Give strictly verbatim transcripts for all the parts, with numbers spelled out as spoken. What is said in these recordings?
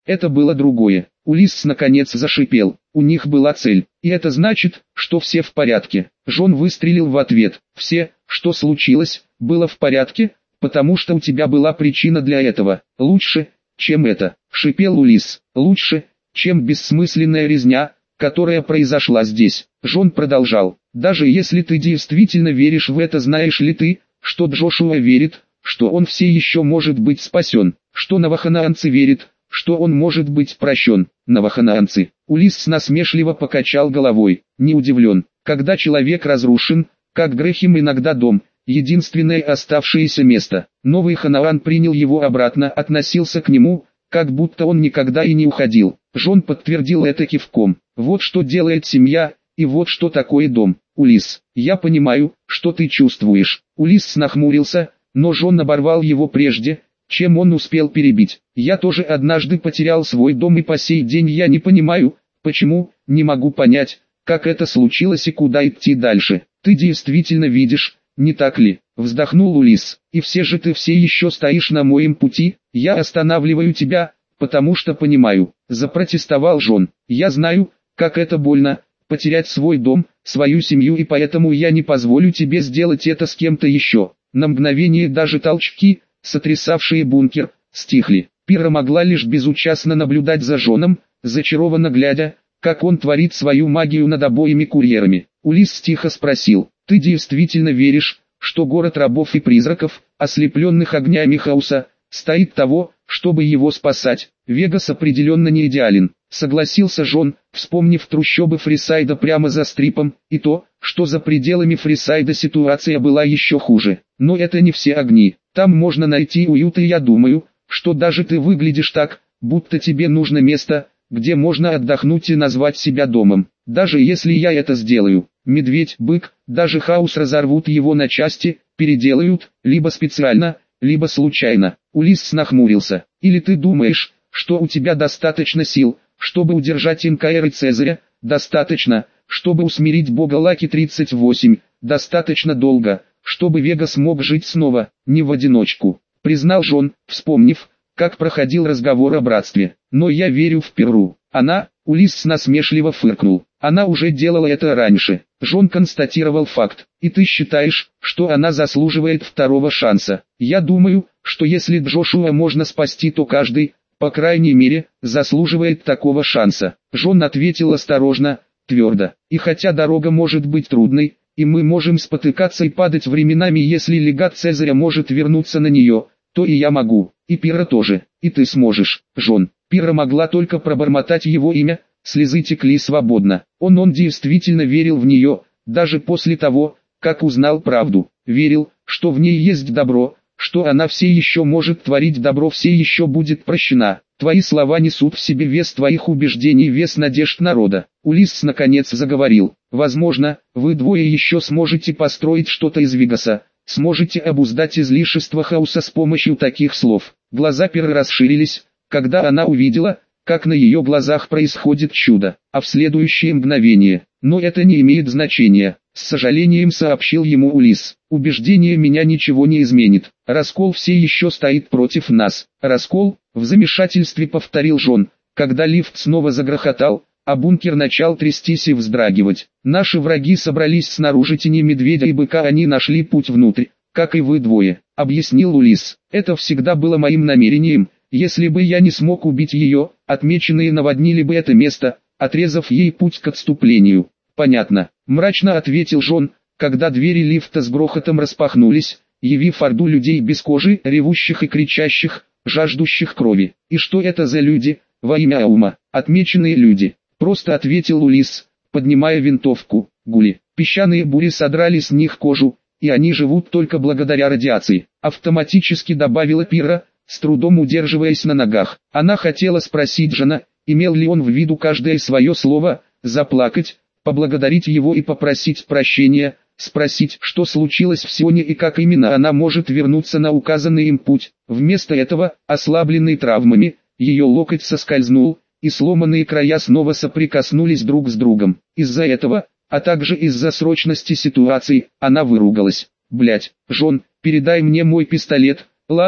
Это было другое. Улисс наконец зашипел. У них была цель. И это значит, что все в порядке. Джон выстрелил в ответ. Все, что случилось, было в порядке, потому что у тебя была причина для этого. Лучше, чем это, шипел Улисс. Лучше, чем бессмысленная резня, которая произошла здесь. Джон продолжал. Даже если ты действительно веришь в это, знаешь ли ты, что Джошуа верит, что он все еще может быть спасен, что новоханаанцы верят, что он может быть прощен. Новоханаанцы. Улисс насмешливо покачал головой. Не удивлен, когда человек разрушен, как Грехим иногда дом, единственное оставшееся место. Новый Ханаан принял его обратно, относился к нему, как будто он никогда и не уходил. Джон подтвердил это кивком. Вот что делает семья, и вот что такое дом. Улисс, я понимаю, что ты чувствуешь. Улисс нахмурился, но Джон оборвал его прежде, чем он успел перебить. Я тоже однажды потерял свой дом, и по сей день я не понимаю, почему, не могу понять, как это случилось и куда идти дальше. Ты действительно видишь, не так ли? Вздохнул Улисс. И все же ты все еще стоишь на моем пути. Я останавливаю тебя, потому что понимаю. Запротестовал Джон. Я знаю, как это больно, потерять свой дом, свою семью, и поэтому я не позволю тебе сделать это с кем-то еще. На мгновение даже толчки, сотрясавшие бункер, стихли. Пира могла лишь безучастно наблюдать за Джоном, зачарованно глядя, как он творит свою магию над обоими курьерами. Улисс тихо спросил, ты действительно веришь, что город рабов и призраков, ослепленных огнями хаоса, стоит того, чтобы его спасать? Вегас определенно не идеален, согласился Джон, вспомнив трущобы Фрисайда прямо за стрипом, и то, что за пределами Фрисайда ситуация была еще хуже. Но это не все огни, там можно найти уют, и я думаю, что даже ты выглядишь так, будто тебе нужно место, где можно отдохнуть и назвать себя домом. Даже если я это сделаю, медведь, бык, даже хаос разорвут его на части, переделают, либо специально, либо случайно. Улисс нахмурился. Или ты думаешь, что у тебя достаточно сил, чтобы удержать Инкаэра и Цезаря, достаточно, чтобы усмирить бога Лаки тридцать восемь, достаточно долго, чтобы Вегас мог жить снова, не в одиночку, признал Джон, вспомнив, как проходил разговор о братстве. Но я верю в Перу. Она, Улисс насмешливо фыркнул. Она уже делала это раньше. Джон констатировал факт. И ты считаешь, что она заслуживает второго шанса? Я думаю, что если Джошуа можно спасти, то каждый, по крайней мере, заслуживает такого шанса. Джон ответил осторожно, твердо. И хотя дорога может быть трудной, и мы можем спотыкаться и падать временами, если легат Цезаря может вернуться на нее, то и я могу, и Пира тоже, и ты сможешь, Джон. Пира могла только пробормотать его имя, слезы текли свободно. Он он действительно верил в нее, даже после того, как узнал правду. Верил, что в ней есть добро, что она все еще может творить добро, все еще будет прощена. Твои слова несут в себе вес твоих убеждений, вес надежд народа. Улисс наконец заговорил. Возможно, вы двое еще сможете построить что-то из Вегаса, сможете обуздать излишество хаоса с помощью таких слов. Глаза Пиры расширились, когда она увидела, как на ее глазах происходит чудо, а в следующее мгновение, но это не имеет значения, с сожалением сообщил ему Улисс. Убеждение меня ничего не изменит, раскол все еще стоит против нас. Раскол, в замешательстве повторил Джон, когда лифт снова загрохотал, а бункер начал трястись и вздрагивать. Наши враги собрались снаружи тени медведя и быка, они нашли путь внутрь, как и вы двое, объяснил Улисс. Это всегда было моим намерением. Если бы я не смог убить ее, отмеченные наводнили бы это место, отрезав ей путь к отступлению. Понятно, мрачно ответил Джон, когда двери лифта с грохотом распахнулись, явив орду людей без кожи, ревущих и кричащих, жаждущих крови. И что это за люди, во имя Аума? Отмеченные люди, просто ответил Улисс, поднимая винтовку. Гули, песчаные бури содрали с них кожу, и они живут только благодаря радиации, автоматически добавила Пира, с трудом удерживаясь на ногах. Она хотела спросить Джона, имел ли он в виду каждое свое слово, заплакать, поблагодарить его и попросить прощения, спросить, что случилось в Сионе и как именно она может вернуться на указанный им путь. Вместо этого, ослабленный травмами, ее локоть соскользнул, и сломанные края снова соприкоснулись друг с другом. Из-за этого, а также из-за срочности ситуации, она выругалась. «Блядь, Джон, передай мне мой пистолет». «Ладно»,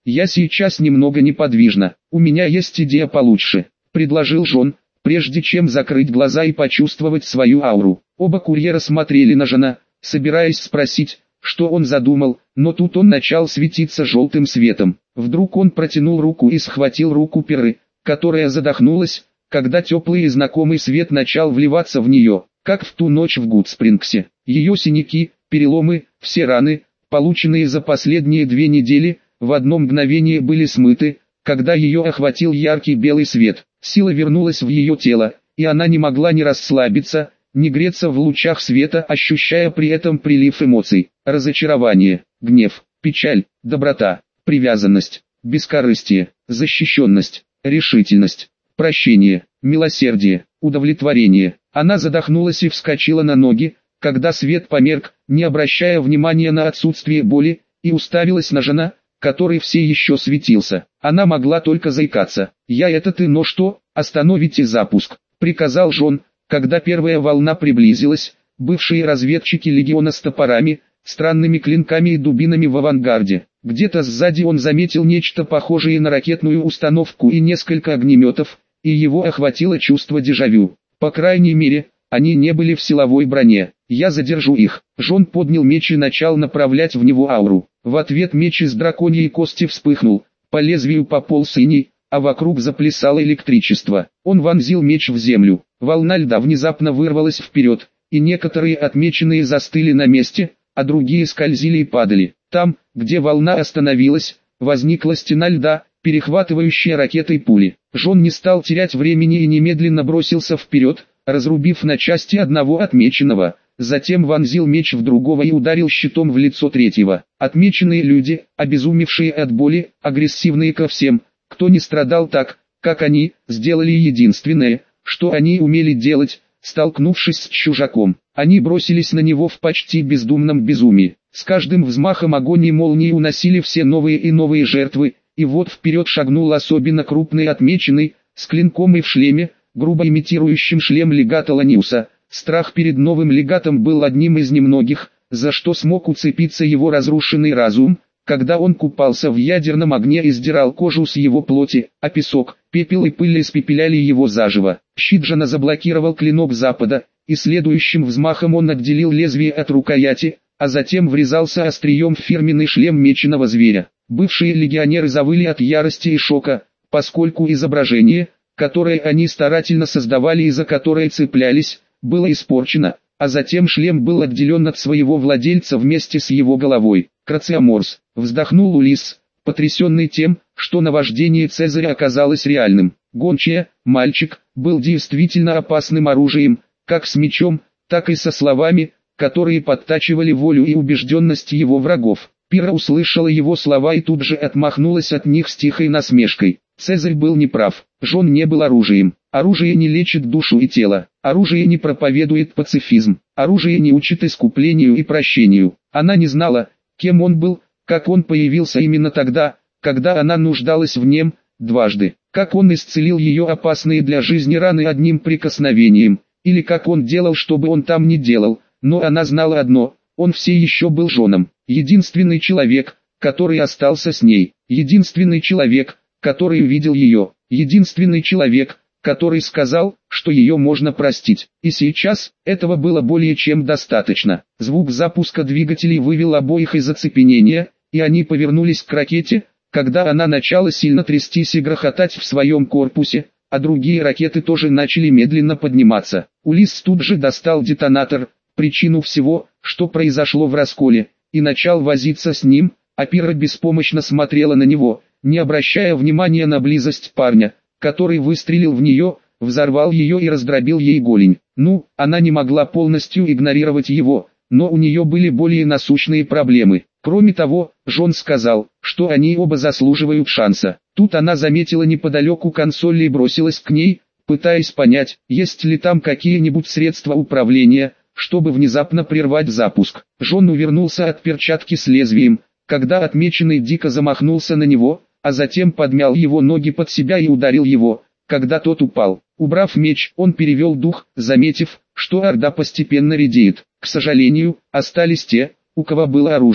«Я сейчас немного неподвижна, у меня есть идея получше», — предложил Джон, прежде чем закрыть глаза и почувствовать свою ауру. Оба курьера смотрели на Джона, собираясь спросить, что он задумал, но тут он начал светиться желтым светом. Вдруг он протянул руку и схватил руку Пиры, которая задохнулась, когда теплый и знакомый свет начал вливаться в нее, как в ту ночь в Гудспрингсе. Ее синяки, переломы, все раны, полученные за последние две недели, в одно мгновение были смыты, когда ее охватил яркий белый свет. Сила вернулась в ее тело, и она не могла ни расслабиться, ни греться в лучах света, ощущая при этом прилив эмоций: разочарование, гнев, печаль, доброта, привязанность, бескорыстие, защищенность, решительность, прощение, милосердие, удовлетворение. Она задохнулась и вскочила на ноги, когда свет померк, не обращая внимания на отсутствие боли, и уставилась на Джона, который все еще светился. Она могла только заикаться. «Я это ты, но что? Остановите запуск», — приказал Джон, когда первая волна приблизилась. Бывшие разведчики легиона с топорами, странными клинками и дубинами в авангарде. Где-то сзади он заметил нечто похожее на ракетную установку и несколько огнеметов, и его охватило чувство дежавю. По крайней мере, они не были в силовой броне. «Я задержу их». Джон поднял меч и начал направлять в него ауру. В ответ меч из драконьей кости вспыхнул, по лезвию пополз синий, а вокруг заплясало электричество. Он вонзил меч в землю. Волна льда внезапно вырвалась вперед, и некоторые отмеченные застыли на месте, а другие скользили и падали. Там, где волна остановилась, возникла стена льда, перехватывающая ракетой пули. Джон не стал терять времени и немедленно бросился вперед, разрубив на части одного отмеченного. Затем вонзил меч в другого и ударил щитом в лицо третьего. Отмеченные люди, обезумевшие от боли, агрессивные ко всем, кто не страдал так, как они, сделали единственное, что они умели делать, столкнувшись с чужаком. Они бросились на него в почти бездумном безумии. С каждым взмахом огонь и молнии уносили все новые и новые жертвы, и вот вперед шагнул особенно крупный отмеченный, с клинком и в шлеме, грубо имитирующим шлем легата Ланиуса. Страх перед новым легатом был одним из немногих, за что смог уцепиться его разрушенный разум, когда он купался в ядерном огне и сдирал кожу с его плоти, а песок, пепел и пыль испепеляли его заживо. Щит Джона заблокировал клинок запада, и следующим взмахом он отделил лезвие от рукояти, а затем врезался острием в фирменный шлем меченого зверя. Бывшие легионеры завыли от ярости и шока, поскольку изображение, которое они старательно создавали и за которое цеплялись, было испорчено, а затем шлем был отделен от своего владельца вместе с его головой. «Крациоморс», — вздохнул Улисс, потрясенный тем, что наваждение Цезаря оказалось реальным. Гончая, мальчик, был действительно опасным оружием, как с мечом, так и со словами, которые подтачивали волю и убежденность его врагов. Пира услышала его слова и тут же отмахнулась от них с тихой насмешкой. Цезарь был неправ, Джон не был оружием. Оружие не лечит душу и тело, оружие не проповедует пацифизм, оружие не учит искуплению и прощению. Она не знала, кем он был, как он появился именно тогда, когда она нуждалась в нем, дважды. Как он исцелил ее опасные для жизни раны одним прикосновением, или как он делал, что бы он там ни делал, но она знала одно: он все еще был Джоном. Единственный человек, который остался с ней, единственный человек, который увидел ее, единственный человек, который сказал, что ее можно простить. И сейчас, этого было более чем достаточно. Звук запуска двигателей вывел обоих из оцепенения, и они повернулись к ракете, когда она начала сильно трястись и грохотать в своем корпусе, а другие ракеты тоже начали медленно подниматься. Улисс тут же достал детонатор, причину всего, что произошло в расколе, и начал возиться с ним, а Пира беспомощно смотрела на него, не обращая внимания на близость парня, который выстрелил в нее, взорвал ее и раздробил ей голень. Ну, она не могла полностью игнорировать его, но у нее были более насущные проблемы. Кроме того, Джон сказал, что они оба заслуживают шанса. Тут она заметила неподалеку консоль и бросилась к ней, пытаясь понять, есть ли там какие-нибудь средства управления, чтобы внезапно прервать запуск. Джон увернулся от перчатки с лезвием, когда отмеченный дико замахнулся на него, а затем подмял его ноги под себя и ударил его, когда тот упал. Убрав меч, он перевел дух, заметив, что орда постепенно редеет. К сожалению, остались те, у кого было оружие.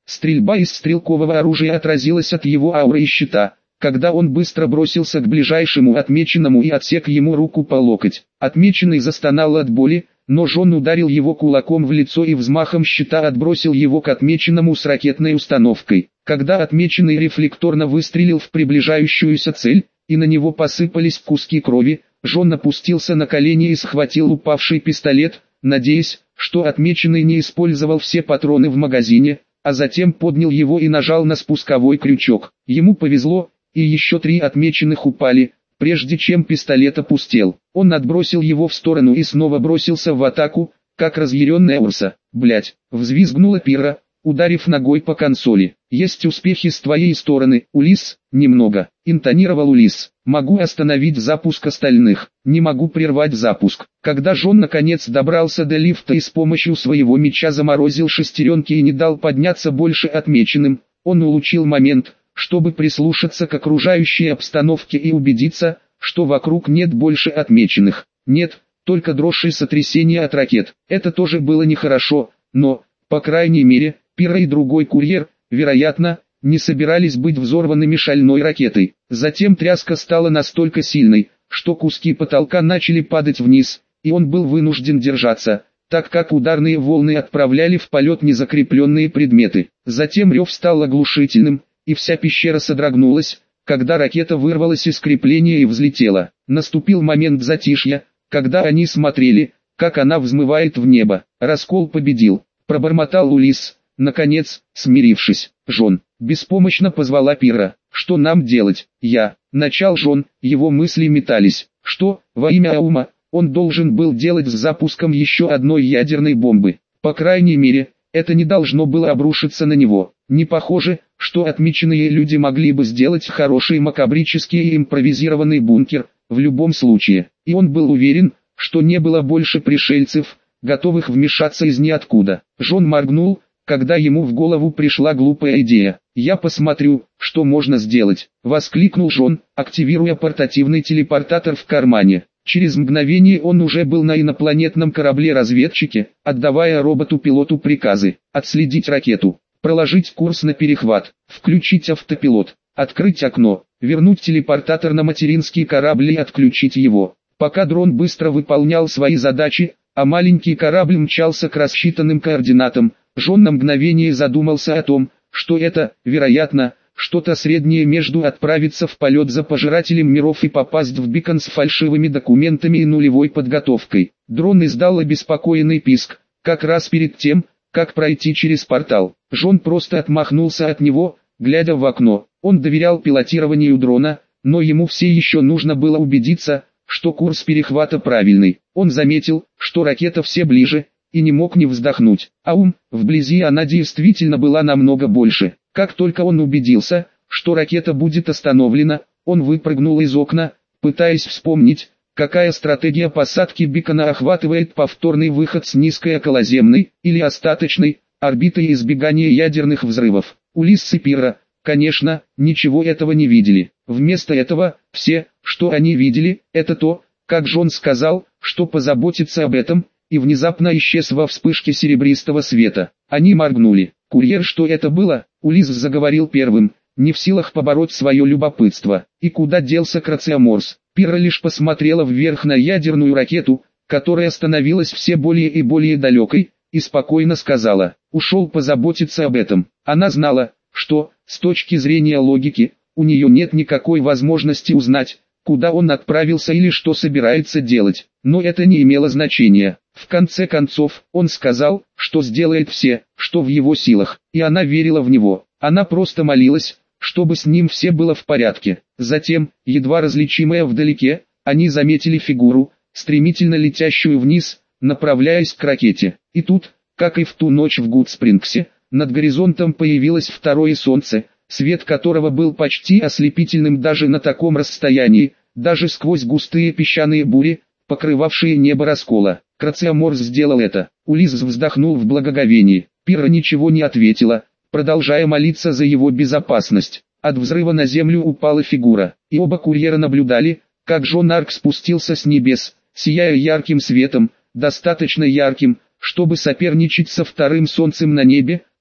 Стрельба из стрелкового оружия отразилась от его ауры и щита, когда он быстро бросился к ближайшему отмеченному и отсек ему руку по локоть. Отмеченный застонал от боли, но Жон ударил его кулаком в лицо и взмахом щита отбросил его к отмеченному с ракетной установкой. Когда отмеченный рефлекторно выстрелил в приближающуюся цель, и на него посыпались куски крови, Жон опустился на колени и схватил упавший пистолет, надеясь, что отмеченный не использовал все патроны в магазине, а затем поднял его и нажал на спусковой крючок. Ему повезло, и еще три отмеченных упали, прежде чем пистолет опустел. Он отбросил его в сторону и снова бросился в атаку, как разъяренная урса. «Блядь!» — взвизгнула Пирра, ударив ногой по консоли. «Есть успехи с твоей стороны, Улисс?» «Немного», — интонировал Улисс. «Могу остановить запуск остальных, не могу прервать запуск». Когда Жон наконец добрался до лифта и с помощью своего меча заморозил шестеренки и не дал подняться больше отмеченным, он улучил момент, чтобы прислушаться к окружающей обстановке и убедиться, что вокруг нет больше отмеченных. Нет, только дрожь и сотрясение от ракет. Это тоже было нехорошо, но, по крайней мере, Пирра и другой курьер, вероятно, не собирались быть взорванными шальной ракетой. Затем тряска стала настолько сильной, что куски потолка начали падать вниз, и он был вынужден держаться, так как ударные волны отправляли в полет незакрепленные предметы. Затем рев стал оглушительным, и вся пещера содрогнулась, когда ракета вырвалась из крепления и взлетела. Наступил момент затишья, когда они смотрели, как она взмывает в небо. Раскол победил, пробормотал Улисс, наконец, смирившись. «Жон», — беспомощно позвала Пирра. «Что нам делать?» «Я», — начал Жон, его мысли метались. Что, во имя Аума, он должен был делать с запуском еще одной ядерной бомбы? По крайней мере, это не должно было обрушиться на него. Не похоже, что отмеченные люди могли бы сделать хороший макабрический и импровизированный бункер, в любом случае. И он был уверен, что не было больше пришельцев, готовых вмешаться из ниоткуда. Жон моргнул, когда ему в голову пришла глупая идея. «Я посмотрю, что можно сделать», — воскликнул Жон, активируя портативный телепортатор в кармане. Через мгновение он уже был на инопланетном корабле-разведчике, отдавая роботу-пилоту приказы: отследить ракету, проложить курс на перехват, включить автопилот, открыть окно, вернуть телепортатор на материнский корабль и отключить его. Пока дрон быстро выполнял свои задачи, а маленький корабль мчался к рассчитанным координатам, Жон на мгновение задумался о том, что это, вероятно, что-то среднее между отправиться в полет за пожирателем миров и попасть в бикон с фальшивыми документами и нулевой подготовкой. Дрон издал обеспокоенный писк, как раз перед тем, как пройти через портал. Жон просто отмахнулся от него, глядя в окно. Он доверял пилотированию дрона, но ему все еще нужно было убедиться, что курс перехвата правильный. Он заметил, что ракета все ближе, и не мог не вздохнуть. Аум, вблизи она действительно была намного больше. Как только он убедился, что ракета будет остановлена, он выпрыгнул из окна, пытаясь вспомнить, какая стратегия посадки бикона охватывает повторный выход с низкой околоземной, или остаточной, орбитой и избегание ядерных взрывов. Улисс и Пирра, конечно, ничего этого не видели. Вместо этого, все, что они видели, это то, как Жон сказал, что позаботится об этом, и внезапно исчез во вспышке серебристого света. Они моргнули. «Курьер, что это было?» Улисс заговорил первым, не в силах побороть свое любопытство. «И куда делся Крациоморс?» Пирра лишь посмотрела вверх на ядерную ракету, которая становилась все более и более далекой, и спокойно сказала: «Ушел позаботиться об этом». Она знала, что, с точки зрения логики, у нее нет никакой возможности узнать, куда он отправился или что собирается делать, но это не имело значения. В конце концов, он сказал, что сделает все, что в его силах, и она верила в него. Она просто молилась, чтобы с ним все было в порядке. Затем, едва различимая вдалеке, они заметили фигуру, стремительно летящую вниз, направляясь к ракете. И тут, как и в ту ночь в Гудспрингсе, над горизонтом появилось второе солнце, свет которого был почти ослепительным даже на таком расстоянии, даже сквозь густые песчаные бури, покрывавшие небо Раскола. Крациоморс сделал это. Улисс вздохнул в благоговении. Пирра ничего не ответила, продолжая молиться за его безопасность. От взрыва на землю упала фигура, и оба курьера наблюдали, как Жон Арк спустился с небес, сияя ярким светом, достаточно ярким, чтобы соперничать со вторым солнцем на небе,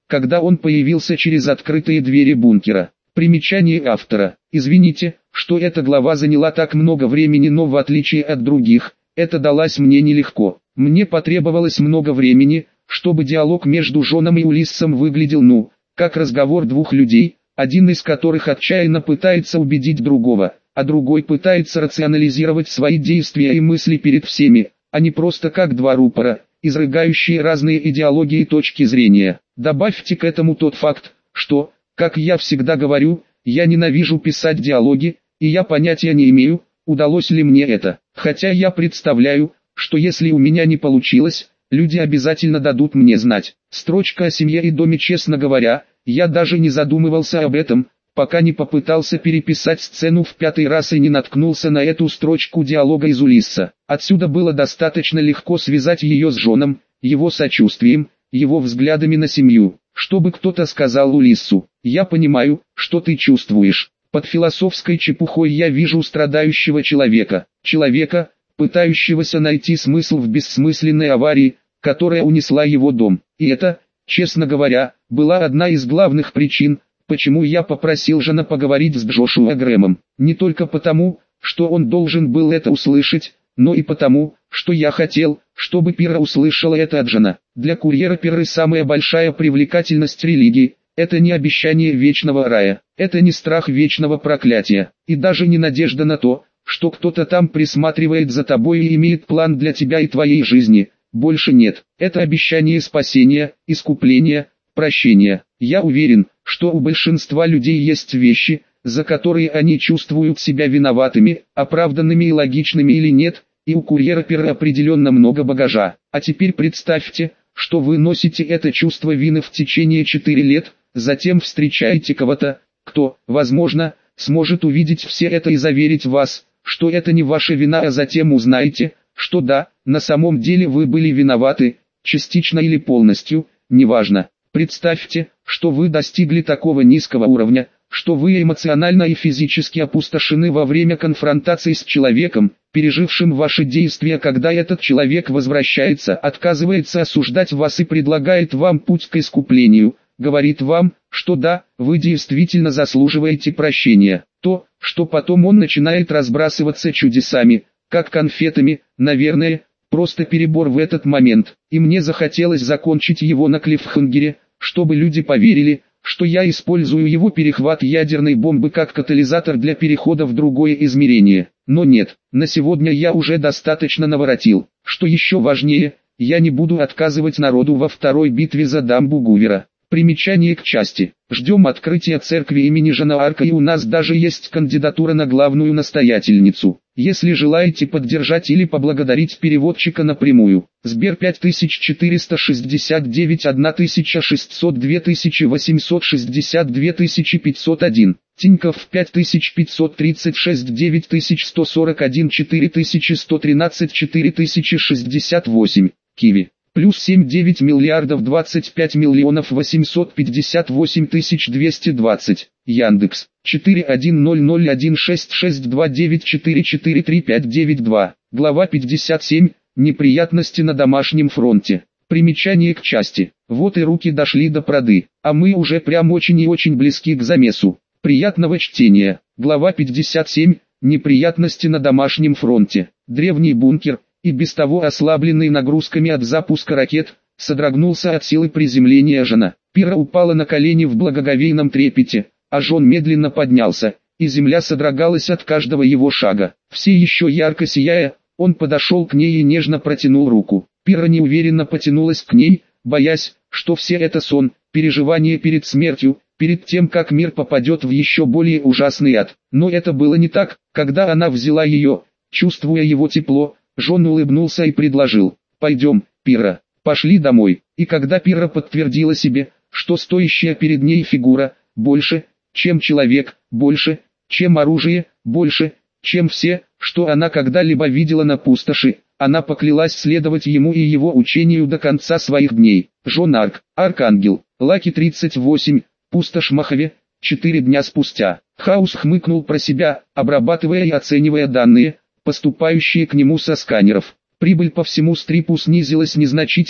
когда он появился через открытые двери бункера. Примечание автора. Извините, что эта глава заняла так много времени, но в отличие от других, это далась мне нелегко. Мне потребовалось много времени, чтобы диалог между Джоном и Улиссом выглядел ну, как разговор двух людей, один из которых отчаянно пытается убедить другого, а другой пытается рационализировать свои действия и мысли перед всеми, а не просто как два рупора, изрыгающие разные идеологии и точки зрения. Добавьте к этому тот факт, что, как я всегда говорю, я ненавижу писать диалоги, и я понятия не имею, удалось ли мне это. Хотя я представляю, что если у меня не получилось, люди обязательно дадут мне знать. Строчка о семье и доме, честно говоря, я даже не задумывался об этом, пока не попытался переписать сцену в пятый раз и не наткнулся на эту строчку диалога из Улисса. Отсюда было достаточно легко связать ее с Джоном, его сочувствием, его взглядами на семью. Чтобы кто-то сказал Улиссу: «Я понимаю, что ты чувствуешь». Под философской чепухой я вижу страдающего человека, человека, пытающегося найти смысл в бессмысленной аварии, которая унесла его дом. И это, честно говоря, была одна из главных причин, почему я попросил Джона поговорить с Джошуа Грэмом. Не только потому, что он должен был это услышать, но и потому, что я хотел, чтобы Пирра услышала это от Джона. Для курьера Пирры самая большая привлекательность религии – это не обещание вечного рая, это не страх вечного проклятия, и даже не надежда на то, что кто-то там присматривает за тобой и имеет план для тебя и твоей жизни. Больше нет. Это обещание спасения, искупления, прощения. Я уверен, что у большинства людей есть вещи, за которые они чувствуют себя виноватыми, оправданными и логичными или нет, и у курьера Пирры определенно много багажа. А теперь представьте, что вы носите это чувство вины в течение четырех лет, затем встречаете кого-то, кто, возможно, сможет увидеть все это и заверить вас, что это не ваша вина, а затем узнаете, что да, на самом деле вы были виноваты, частично или полностью, неважно. Представьте, что вы достигли такого низкого уровня, что вы эмоционально и физически опустошены во время конфронтации с человеком, пережившим ваши действия, когда этот человек возвращается, отказывается осуждать вас и предлагает вам путь к искуплению, говорит вам, что да, вы действительно заслуживаете прощения. То, что потом он начинает разбрасываться чудесами, как конфетами, наверное, просто перебор в этот момент. И мне захотелось закончить его на клиффхангере, чтобы люди поверили, что я использую его перехват ядерной бомбы как катализатор для перехода в другое измерение. Но нет, на сегодня я уже достаточно наворотил. Что еще важнее, я не буду отказывать народу во второй битве за дамбу Гувера. Примечание к части. Ждем открытия церкви имени Жана Арка, и у нас даже есть кандидатура на главную настоятельницу. Если желаете поддержать или поблагодарить переводчика напрямую. Сбер пять тысяч четыреста шестьдесят девять тысяча шестьсот два тысячи восемьсот шестьдесят два тысячи пятьсот один. Тинькофф пять тысяч пятьсот тридцать шесть девять тысяч сто сорок один четыре тысячи сто тринадцать четыре тысячи шестьдесят восемь. Киви. Плюс семь девять миллиардов двадцать пять миллионов восемьсот пятьдесят восемь тысяч двести двадцать. Яндекс. четыре один ноль ноль один шесть шесть два девять четыре четыре три пять девять два. Глава пятьдесят семь. Неприятности на домашнем фронте. Примечание к части. Вот и руки дошли до проды, а мы уже прям очень и очень близки к замесу. Приятного чтения. Глава пятьдесят семь. Неприятности на домашнем фронте. Древний бункер, и без того ослабленный нагрузками от запуска ракет, содрогнулся от силы приземления Джона. Пирра упала на колени в благоговейном трепете, а Джон медленно поднялся, и земля содрогалась от каждого его шага. Все еще ярко сияя, он подошел к ней и нежно протянул руку. Пирра неуверенно потянулась к ней, боясь, что все это сон, переживание перед смертью, перед тем, как мир попадет в еще более ужасный ад. Но это было не так. Когда она взяла ее, чувствуя его тепло, Джон улыбнулся и предложил: «Пойдем, Пирра, пошли домой». И когда Пирра подтвердила себе, что стоящая перед ней фигура, больше, чем человек, больше, чем оружие, больше, чем все, что она когда-либо видела на пустоши, она поклялась следовать ему и его учению до конца своих дней. Джон Арк, Аркангел, Лаки тридцать восемь, пустошь Мохаве, четыре дня спустя. Хаус хмыкнул про себя, обрабатывая и оценивая данные, поступающие к нему со сканеров. Прибыль по всему стрипу снизилась незначительно,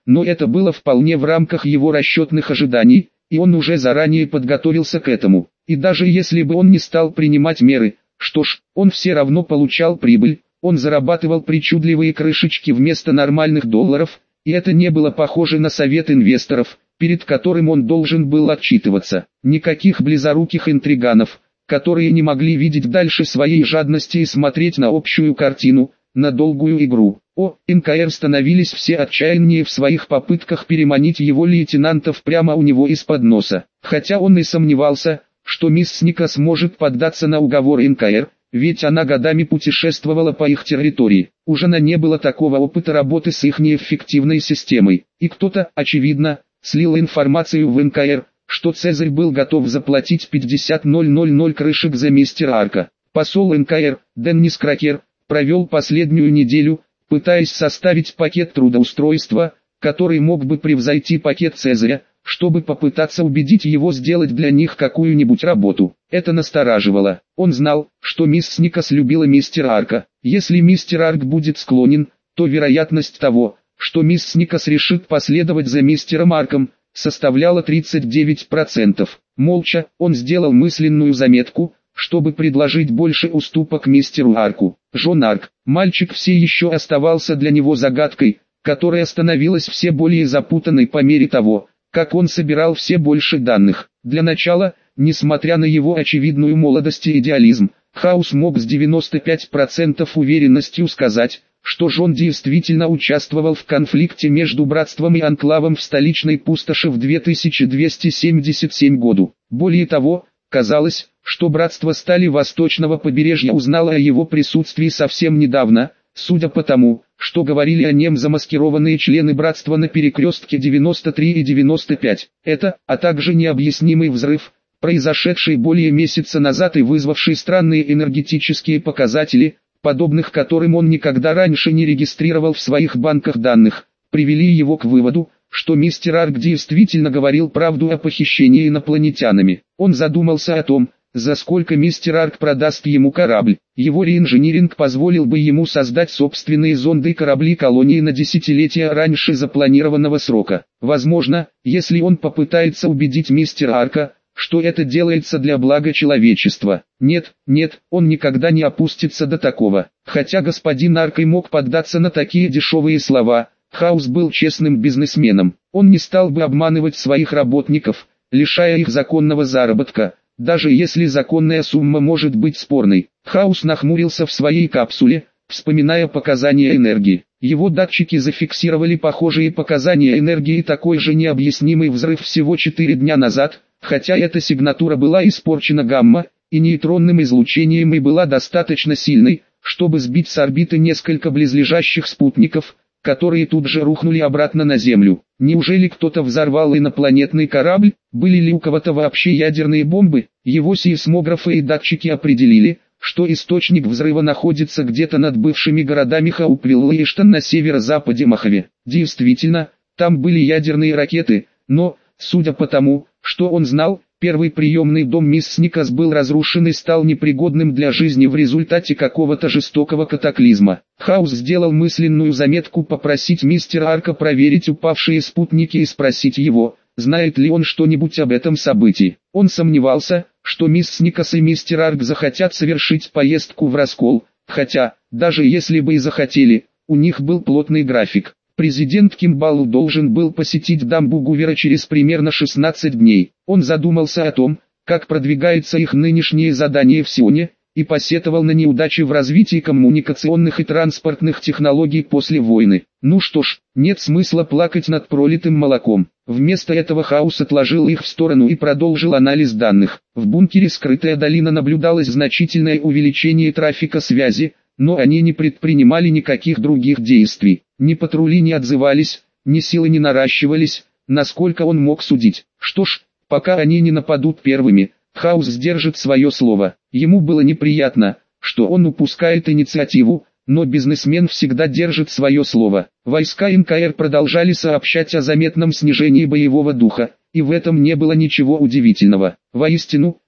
но это было вполне в рамках его расчетных ожиданий, и он уже заранее подготовился к этому. И даже если бы он не стал принимать меры, что ж, он все равно получал прибыль, он зарабатывал причудливые крышечки вместо нормальных долларов, и это не было похоже на совет инвесторов, перед которым он должен был отчитываться. Никаких близоруких интриганов, которые не могли видеть дальше своей жадности и смотреть на общую картину, на долгую игру. О, эн ка эр становились все отчаяннее в своих попытках переманить его лейтенантов прямо у него из-под носа. Хотя он и сомневался, что мисс Сника сможет поддаться на уговор эн ка эр, ведь она годами путешествовала по их территории. У Жана не было такого опыта работы с их неэффективной системой. И кто-то, очевидно, слил информацию в эн ка эр, что Цезарь был готов заплатить пятьдесят тысяч крышек за мистера Арка. Посол эн ка эр, Деннис Кракер, провел последнюю неделю, пытаясь составить пакет трудоустройства, который мог бы превзойти пакет Цезаря, чтобы попытаться убедить его сделать для них какую-нибудь работу. Это настораживало. Он знал, что мисс Сникас любила мистера Арка. Если мистер Арк будет склонен, то вероятность того, что мисс Сникас решит последовать за мистером Арком, составляла тридцать девять процентов. Молча, он сделал мысленную заметку, чтобы предложить больше уступок мистеру Арку. Джон Арк, мальчик, все еще оставался для него загадкой, которая становилась все более запутанной по мере того, как он собирал все больше данных. Для начала, несмотря на его очевидную молодость и идеализм, Хаус мог с девяноста пяти процентов уверенностью сказать, что Джон действительно участвовал в конфликте между братством и анклавом в столичной пустоши в две тысячи двести семьдесят седьмом году. Более того, казалось, что братство стали восточного побережья узнало о его присутствии совсем недавно, судя по тому, что говорили о нем замаскированные члены братства на перекрестке девяносто три и девяносто пять. Это, а также необъяснимый взрыв, произошедший более месяца назад и вызвавший странные энергетические показатели, подобных которым он никогда раньше не регистрировал в своих банках данных, привели его к выводу, что мистер Арк действительно говорил правду о похищении инопланетянами. Он задумался о том, за сколько мистер Арк продаст ему корабль. Его реинжиниринг позволил бы ему создать собственные зонды и корабли колонии на десятилетия раньше запланированного срока. Возможно, если он попытается убедить мистера Арка, что это делается для блага человечества. Нет, нет, он никогда не опустится до такого. Хотя господин Арк и мог поддаться на такие дешевые слова, Хаус был честным бизнесменом. Он не стал бы обманывать своих работников, лишая их законного заработка, даже если законная сумма может быть спорной. Хаус нахмурился в своей капсуле, вспоминая показания энергии. Его датчики зафиксировали похожие показания энергии и такой же необъяснимый взрыв всего четыре дня назад, хотя эта сигнатура была испорчена гамма и нейтронным излучением и была достаточно сильной, чтобы сбить с орбиты несколько близлежащих спутников, которые тут же рухнули обратно на Землю. Неужели кто-то взорвал инопланетный корабль? Были ли у кого-то вообще ядерные бомбы? Его сейсмографы и датчики определили, что источник взрыва находится где-то над бывшими городами Хаупвилл и Эштон на северо-западе Мохаве. Действительно, там были ядерные ракеты, но, судя по тому, что он знал, первый приемный дом мисс Сникас был разрушен и стал непригодным для жизни в результате какого-то жестокого катаклизма. Хаус сделал мысленную заметку попросить мистера Арка проверить упавшие спутники и спросить его, знает ли он что-нибудь об этом событии. Он сомневался, что мисс Сникас и мистер Арк захотят совершить поездку в Раскол, хотя, даже если бы и захотели, у них был плотный график. Президент Кимбалл должен был посетить дамбу Гувера через примерно шестнадцать дней. Он задумался о том, как продвигается их нынешнее задание в Сионе, и посетовал на неудачи в развитии коммуникационных и транспортных технологий после войны. Ну что ж, нет смысла плакать над пролитым молоком. Вместо этого Хаус отложил их в сторону и продолжил анализ данных. В бункере «Скрытая долина» наблюдалось значительное увеличение трафика связи, но они не предпринимали никаких других действий. Ни патрули не отзывались, ни силы не наращивались, насколько он мог судить. Что ж, пока они не нападут первыми, Хаус сдержит свое слово. Ему было неприятно, что он упускает инициативу, но бизнесмен всегда держит свое слово. Войска эн ка эр продолжали сообщать о заметном снижении боевого духа, и в этом не было ничего удивительного. Воистину,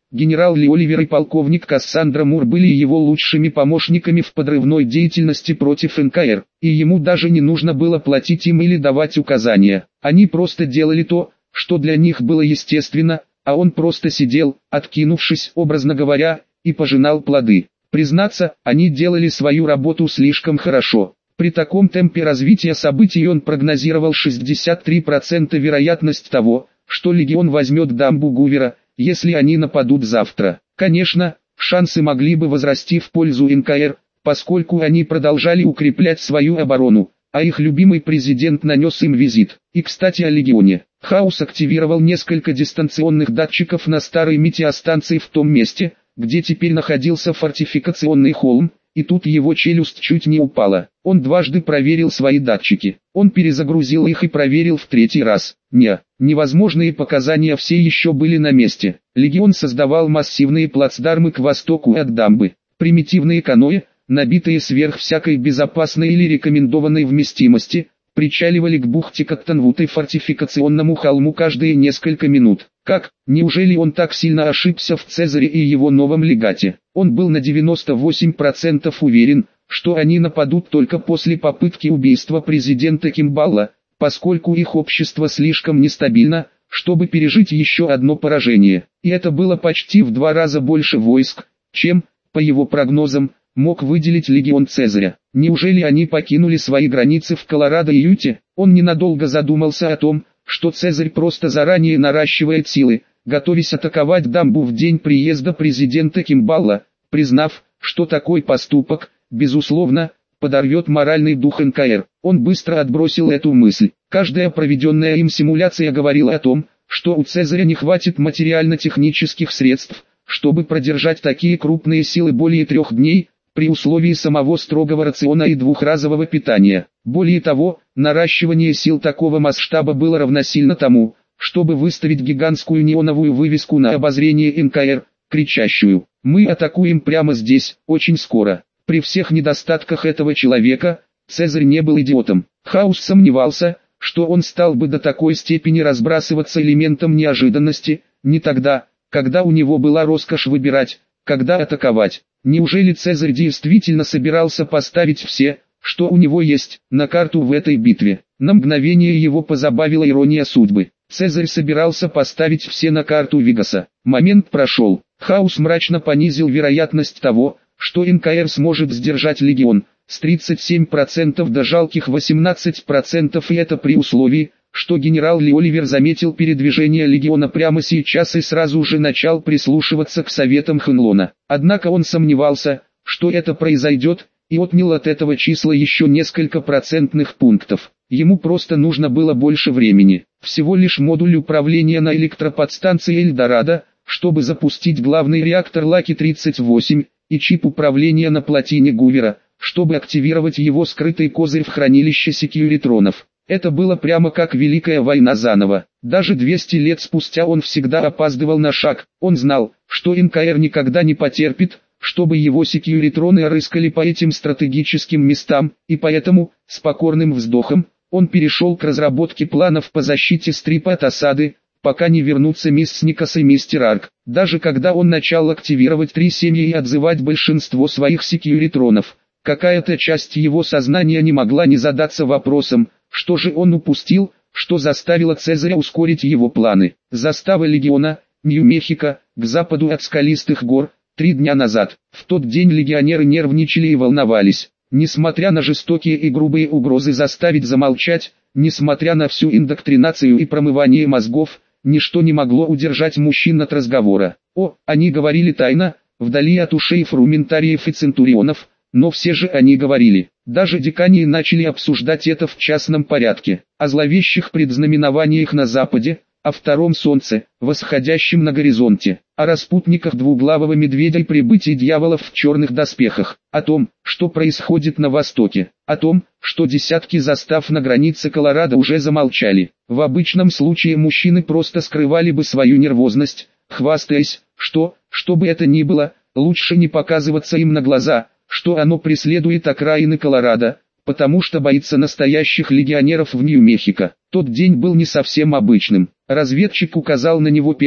генерал Ли Оливер и полковник Кассандра Мур были его лучшими помощниками в подрывной деятельности против эн ка эр, и ему даже не нужно было платить им или давать указания. Они просто делали то, что для них было естественно, а он просто сидел, откинувшись, образно говоря, и пожинал плоды. Признаться, они делали свою работу слишком хорошо. При таком темпе развития событий он прогнозировал шестьдесят три процента вероятность того, что легион возьмет дамбу Гувера, если они нападут завтра. Конечно, шансы могли бы возрасти в пользу эн ка эр, поскольку они продолжали укреплять свою оборону, а их любимый президент нанес им визит. И кстати о легионе. Хаус активировал несколько дистанционных датчиков на старой метеостанции в том месте, где теперь находился фортификационный холм, и тут его челюсть чуть не упала. Он дважды проверил свои датчики. Он перезагрузил их и проверил в третий раз. Не, невозможные показания все еще были на месте. Легион создавал массивные плацдармы к востоку от дамбы. Примитивные каноэ, набитые сверх всякой безопасной или рекомендованной вместимости, причаливали к бухте Коттонвуд и фортификационному холму каждые несколько минут. Как, неужели он так сильно ошибся в Цезаре и его новом легате? Он был на девяносто восемь процентов уверен, что они нападут только после попытки убийства президента Кимбалла, поскольку их общество слишком нестабильно, чтобы пережить еще одно поражение. И это было почти в два раза больше войск, чем, по его прогнозам, мог выделить легион Цезаря. Неужели они покинули свои границы в Колорадо и Юте? Он ненадолго задумался о том, что Цезарь просто заранее наращивает силы, готовясь атаковать дамбу в день приезда президента Кимбалла, признав, что такой поступок, безусловно, подорвет моральный дух эн ка эр. Он быстро отбросил эту мысль. Каждая проведенная им симуляция говорила о том, что у Цезаря не хватит материально-технических средств, чтобы продержать такие крупные силы более трех дней, при условии самого строгого рациона и двухразового питания. Более того, наращивание сил такого масштаба было равносильно тому, чтобы выставить гигантскую неоновую вывеску на обозрение эн ка эр, кричащую: «Мы атакуем прямо здесь, очень скоро». При всех недостатках этого человека, Цезарь не был идиотом. Хаус сомневался, что он стал бы до такой степени разбрасываться элементом неожиданности, не тогда, когда у него была роскошь выбирать, когда атаковать. Неужели Цезарь действительно собирался поставить все, что у него есть, на карту в этой битве? На мгновение его позабавила ирония судьбы. Цезарь собирался поставить все на карту Вегаса. Момент прошел. Хаус мрачно понизил вероятность того, что эн ка эр сможет сдержать легион, с тридцати семи процентов до жалких восемнадцати процентов, и это при условии, что генерал Ли Оливер заметил передвижение легиона прямо сейчас и сразу же начал прислушиваться к советам Хенлона. Однако он сомневался, что это произойдет, и отнял от этого числа еще несколько процентных пунктов. Ему просто нужно было больше времени. Всего лишь модуль управления на электроподстанции Эльдорадо, чтобы запустить главный реактор Лаки тридцать восемь, и чип управления на плотине Гувера, чтобы активировать его скрытый козырь в хранилище секьюритронов. Это было прямо как Великая война заново. Даже двести лет спустя он всегда опаздывал на шаг. Он знал, что эн ка эр никогда не потерпит, чтобы его секьюритроны рыскали по этим стратегическим местам, и поэтому, с покорным вздохом, он перешел к разработке планов по защите Стрипа от осады, пока не вернутся мисс Никас и мистер Арк. Даже когда он начал активировать три семьи и отзывать большинство своих секьюритронов, какая-то часть его сознания не могла не задаться вопросом, что же он упустил, что заставило Цезаря ускорить его планы. Застава легиона, Нью-Мехико, к западу от скалистых гор, три дня назад. В тот день легионеры нервничали и волновались. Несмотря на жестокие и грубые угрозы заставить замолчать, несмотря на всю индоктринацию и промывание мозгов, ничто не могло удержать мужчин от разговора. О, они говорили тайно, вдали от ушей фрументариев и центурионов, но все же они говорили. Даже декании начали обсуждать это в частном порядке. О зловещих предзнаменованиях на западе, о втором солнце, восходящем на горизонте, о распутниках двуглавого медведя и прибытии дьяволов в черных доспехах, о том, что происходит на востоке, о том, что десятки застав на границе Колорадо уже замолчали. В обычном случае мужчины просто скрывали бы свою нервозность, хвастаясь, что, что бы это ни было, лучше не показываться им на глаза, что оно преследует окраины Колорадо, потому что боится настоящих легионеров в Нью-Мехико. Тот день был не совсем обычным. Разведчик указал на него первым,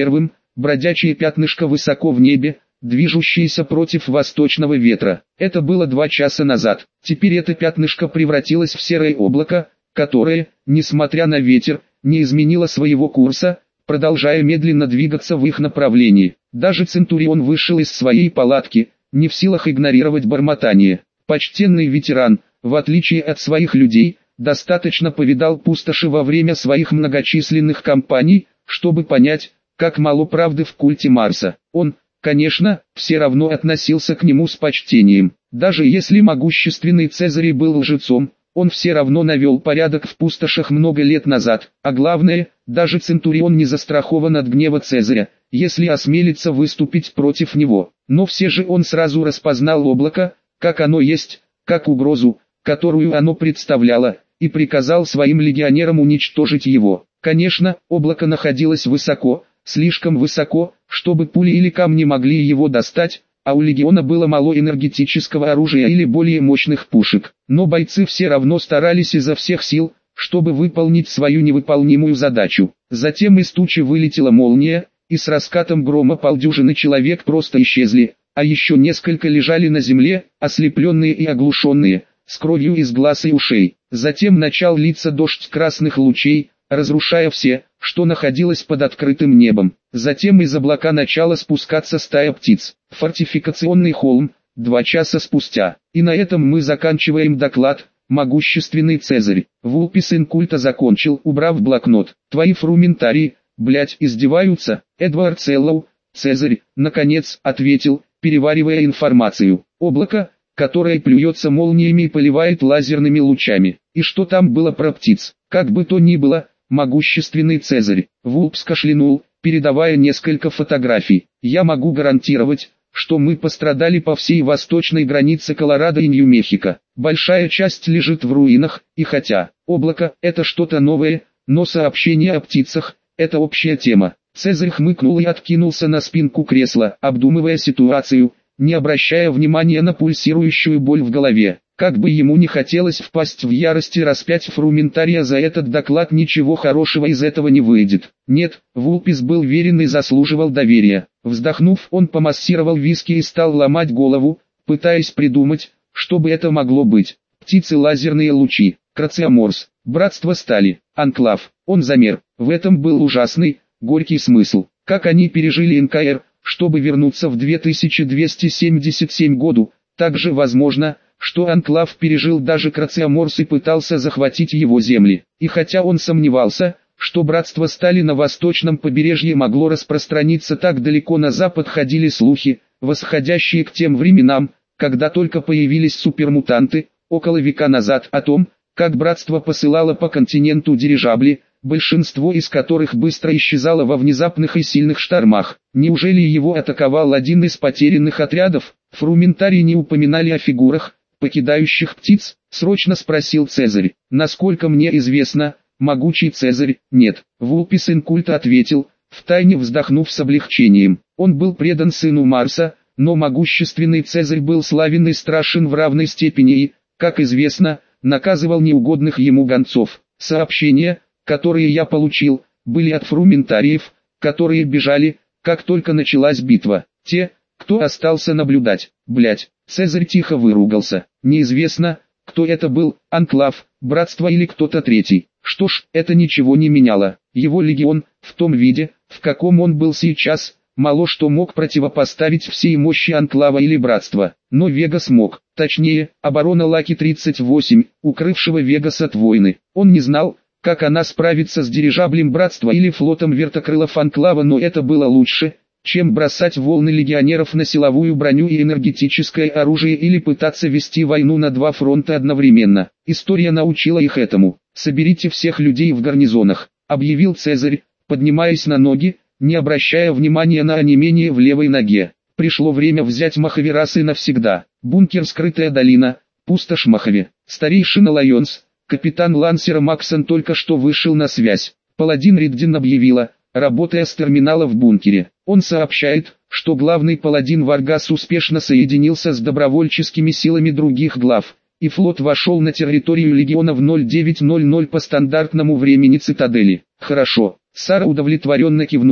бродячее пятнышко высоко в небе, движущееся против восточного ветра. Это было два часа назад. Теперь это пятнышко превратилось в серое облако, которое, несмотря на ветер, не изменило своего курса, продолжая медленно двигаться в их направлении. Даже Центурион вышел из своей палатки, не в силах игнорировать бормотание. Почтенный ветеран, в отличие от своих людей, достаточно повидал пустоши во время своих многочисленных кампаний, чтобы понять, как мало правды в культе Марса. Он, конечно, все равно относился к нему с почтением. Даже если могущественный Цезарь был лжецом, он все равно навел порядок в пустошах много лет назад. А главное, даже Центурион не застрахован от гнева Цезаря, если осмелится выступить против него. Но все же он сразу распознал облако, как оно есть, как угрозу, которую оно представляло, и приказал своим легионерам уничтожить его. Конечно, облако находилось высоко, слишком высоко, чтобы пули или камни могли его достать, а у легиона было мало энергетического оружия или более мощных пушек. Но бойцы все равно старались изо всех сил, чтобы выполнить свою невыполнимую задачу. Затем из тучи вылетела молния, и с раскатом грома полдюжины человек просто исчезли, а еще несколько лежали на земле, ослепленные и оглушенные, с кровью из глаз и ушей. Затем начал литься дождь красных лучей, разрушая все, что находилось под открытым небом. Затем из облака начала спускаться стая птиц. Фортификационный холм, два часа спустя. И на этом мы заканчиваем доклад. Могущественный Цезарь. Вулпис Инкульта закончил, убрав блокнот. Твои фрументарии, блять, издеваются? Эдвард Селлоу, Цезарь, наконец, ответил, переваривая информацию. Облако, которое плюется молниями и поливает лазерными лучами. И что там было про птиц? Как бы то ни было, могущественный Цезарь. Вулпс кашлянул, передавая несколько фотографий. Я могу гарантировать, что мы пострадали по всей восточной границе Колорадо и Нью-Мехико. Большая часть лежит в руинах, и хотя облако – это что-то новое, но сообщение о птицах – это общая тема. Цезарь хмыкнул и откинулся на спинку кресла, обдумывая ситуацию, не обращая внимания на пульсирующую боль в голове. Как бы ему не хотелось впасть в ярость и распять фрументария за этот доклад, ничего хорошего из этого не выйдет. Нет, Вулпис был верен и заслуживал доверия. Вздохнув, он помассировал виски и стал ломать голову, пытаясь придумать, что бы это могло быть. Птицы, лазерные лучи, Крациоморс, братство стали, анклав. Он замер. В этом был ужасный, горький смысл. Как они пережили эн ка эр, чтобы вернуться в две тысячи двести семьдесят седьмом году, также возможно, что анклав пережил даже Крациоморс и пытался захватить его земли. И хотя он сомневался, что братство стали на восточном побережье могло распространиться так далеко на запад, ходили слухи, восходящие к тем временам, когда только появились супермутанты, около века назад, о том, как братство посылало по континенту дирижабли, большинство из которых быстро исчезало во внезапных и сильных штормах. Неужели его атаковал один из потерянных отрядов? Фрументарии не упоминали о фигурах, покидающих птиц, срочно спросил Цезарь. Насколько мне известно, могучий Цезарь, нет. Вулпис Инкульта ответил, втайне вздохнув с облегчением. Он был предан сыну Марса, но могущественный Цезарь был славен и страшен в равной степени и, как известно, наказывал неугодных ему гонцов. Сообщения, которые я получил, были от фрументариев, которые бежали, как только началась битва. Те, кто остался наблюдать. Блять, Цезарь тихо выругался. Неизвестно, кто это был, анклав, братство или кто-то третий. Что ж, это ничего не меняло. Его легион, в том виде, в каком он был сейчас, мало что мог противопоставить всей мощи анклава или братства. Но Вегас мог. Точнее, оборона Лаки тридцать восемь, укрывшего Вегас от войны. Он не знал, как она справится с дирижаблем братства или флотом вертокрылов анклава, но это было лучше, чем бросать волны легионеров на силовую броню и энергетическое оружие или пытаться вести войну на два фронта одновременно. История научила их этому. «Соберите всех людей в гарнизонах», — объявил Цезарь, поднимаясь на ноги, не обращая внимания на онемение в левой ноге. Пришло время взять Махаверасы навсегда. Бункер, скрытая долина, пустошь Махаве. Старейшина Лайонс, капитан лансера Максон только что вышел на связь. Паладин Риддин объявила, работая с терминала в бункере. Он сообщает, что главный паладин Варгас успешно соединился с добровольческими силами других глав, и флот вошел на территорию легиона в ноль девять ноль ноль по стандартному времени цитадели. Хорошо. Сара удовлетворенно кивнула,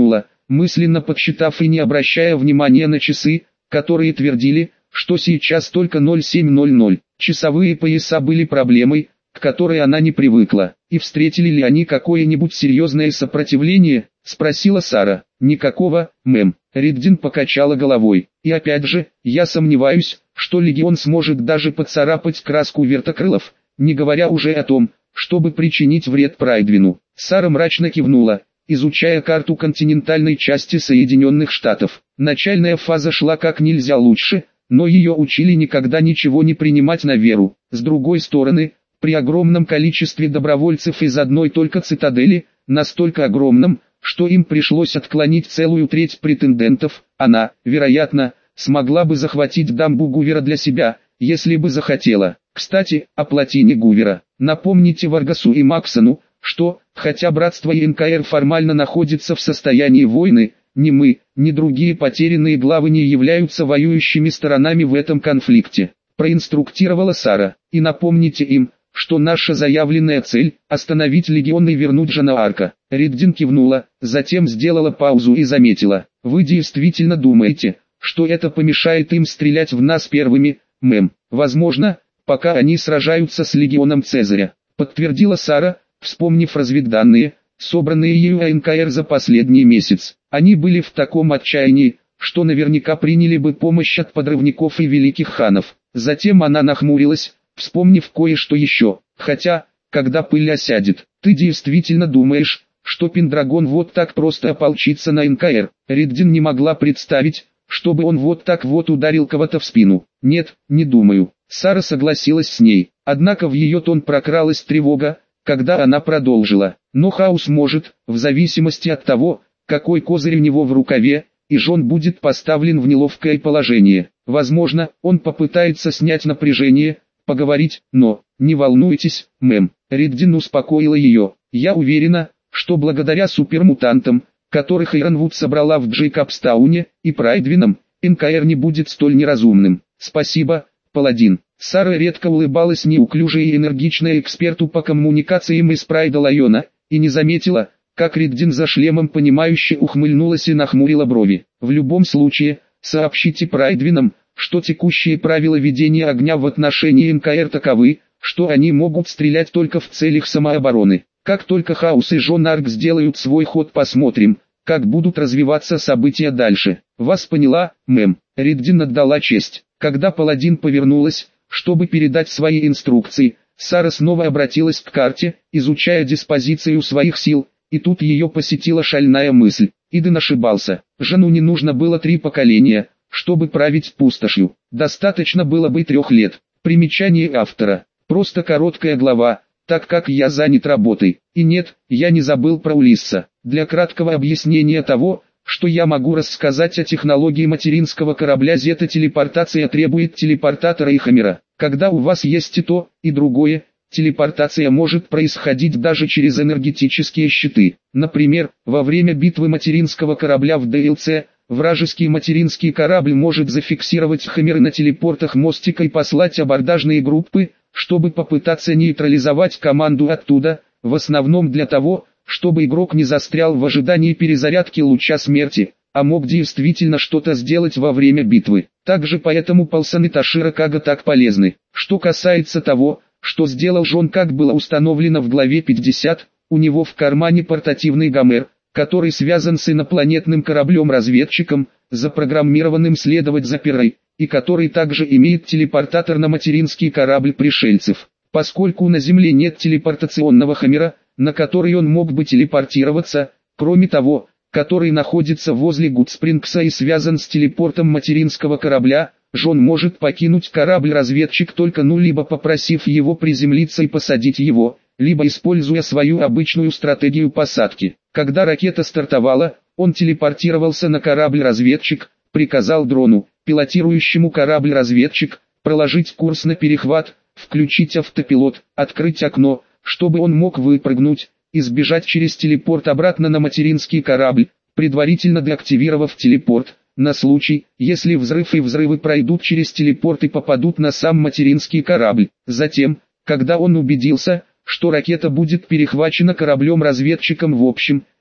мысленно подсчитав и не обращая внимания на часы, которые твердили, что сейчас только ноль семь ноль ноль. Часовые пояса были проблемой, к которой она не привыкла. «И встретили ли они какое-нибудь серьезное сопротивление?» – спросила Сара. «Никакого, мэм». Риддин покачала головой. «И опять же, я сомневаюсь, что легион сможет даже поцарапать краску вертокрылов, не говоря уже о том, чтобы причинить вред Прайдвину». Сара мрачно кивнула, изучая карту континентальной части Соединенных Штатов. Начальная фаза шла как нельзя лучше, но ее учили никогда ничего не принимать на веру. С другой стороны, при огромном количестве добровольцев из одной только цитадели, настолько огромном, что им пришлось отклонить целую треть претендентов, она, вероятно, смогла бы захватить дамбу Гувера для себя, если бы захотела. Кстати, о плотине Гувера. Напомните Варгасу и Максону, что, хотя братство и эн ка эр формально находятся в состоянии войны, ни мы, ни другие потерянные главы не являются воюющими сторонами в этом конфликте. Проинструктировала Сара. И напомните им, что наша заявленная цель – остановить легион и вернуть Жанна Арка. Риддин кивнула, затем сделала паузу и заметила: «Вы действительно думаете, что это помешает им стрелять в нас первыми, мэм?» «Возможно, пока они сражаются с легионом Цезаря», – подтвердила Сара, вспомнив разведданные, собранные ею эн ка эр за последний месяц. Они были в таком отчаянии, что наверняка приняли бы помощь от подрывников и великих ханов. Затем она нахмурилась, вспомнив кое-что еще. «Хотя, когда пыль осядет, ты действительно думаешь, что Пендрагон вот так просто ополчится на эн ка эр?» Риддин не могла представить, чтобы он вот так вот ударил кого-то в спину. «Нет, не думаю». Сара согласилась с ней, однако в ее тон прокралась тревога, когда она продолжила. «Но Хаус может, в зависимости от того, какой козырь у него в рукаве, и Жон будет поставлен в неловкое положение. Возможно, он попытается снять напряжение, поговорить, но, не волнуйтесь, мэм». Риддин успокоила ее. «Я уверена, что благодаря супермутантам, которых Иронвуд собрала в Джейкобстауне, и Прайдвинам, эн ка эр не будет столь неразумным». «Спасибо, паладин». Сара редко улыбалась неуклюжей и энергичной эксперту по коммуникациям из Прайда Лайона, и не заметила, как Риддин за шлемом понимающе ухмыльнулась и нахмурила брови. «В любом случае, сообщите Прайдвинам, что текущие правила ведения огня в отношении эн ка эр таковы, что они могут стрелять только в целях самообороны. Как только Хаус и Жон Арк сделают свой ход, посмотрим, как будут развиваться события дальше». «Вас поняла, мэм». Риддин отдала честь. Когда паладин повернулась, чтобы передать свои инструкции, Сара снова обратилась к карте, изучая диспозицию своих сил, и тут ее посетила шальная мысль. Иден ошибался. Жану не нужно было три поколения, чтобы править пустошью. Достаточно было бы трех лет. Примечание автора. Просто короткая глава, так как я занят работой. И нет, я не забыл про Улисса. Для краткого объяснения того, что я могу рассказать о технологии материнского корабля, зета-телепортация требует телепортатора и хаммера. Когда у вас есть и то, и другое, телепортация может происходить даже через энергетические щиты. Например, во время битвы материнского корабля в ди эл си, вражеский материнский корабль может зафиксировать хаммеры на телепортах мостика и послать абордажные группы, чтобы попытаться нейтрализовать команду оттуда, в основном для того, чтобы игрок не застрял в ожидании перезарядки луча смерти, а мог действительно что-то сделать во время битвы. Также поэтому Палсан и Ташира Кага так полезны. Что касается того, что сделал Жон, как было установлено в главе пятьдесят, у него в кармане портативный Гомер, который связан с инопланетным кораблем-разведчиком, запрограммированным следовать за Пирой, и который также имеет телепортатор на материнский корабль пришельцев. Поскольку на Земле нет телепортационного хаммера, на который он мог бы телепортироваться, кроме того, который находится возле Гудспрингса и связан с телепортом материнского корабля, Жон может покинуть корабль-разведчик только ну либо попросив его приземлиться и посадить его, либо используя свою обычную стратегию посадки. Когда ракета стартовала, он телепортировался на корабль-разведчик, приказал дрону, пилотирующему корабль-разведчик, проложить курс на перехват, включить автопилот, открыть окно, чтобы он мог выпрыгнуть и сбежать через телепорт обратно на материнский корабль, предварительно деактивировав телепорт, на случай, если взрыв и взрывы пройдут через телепорт и попадут на сам материнский корабль. Затем, когда он убедился, что ракета будет перехвачена кораблем-разведчиком в общем,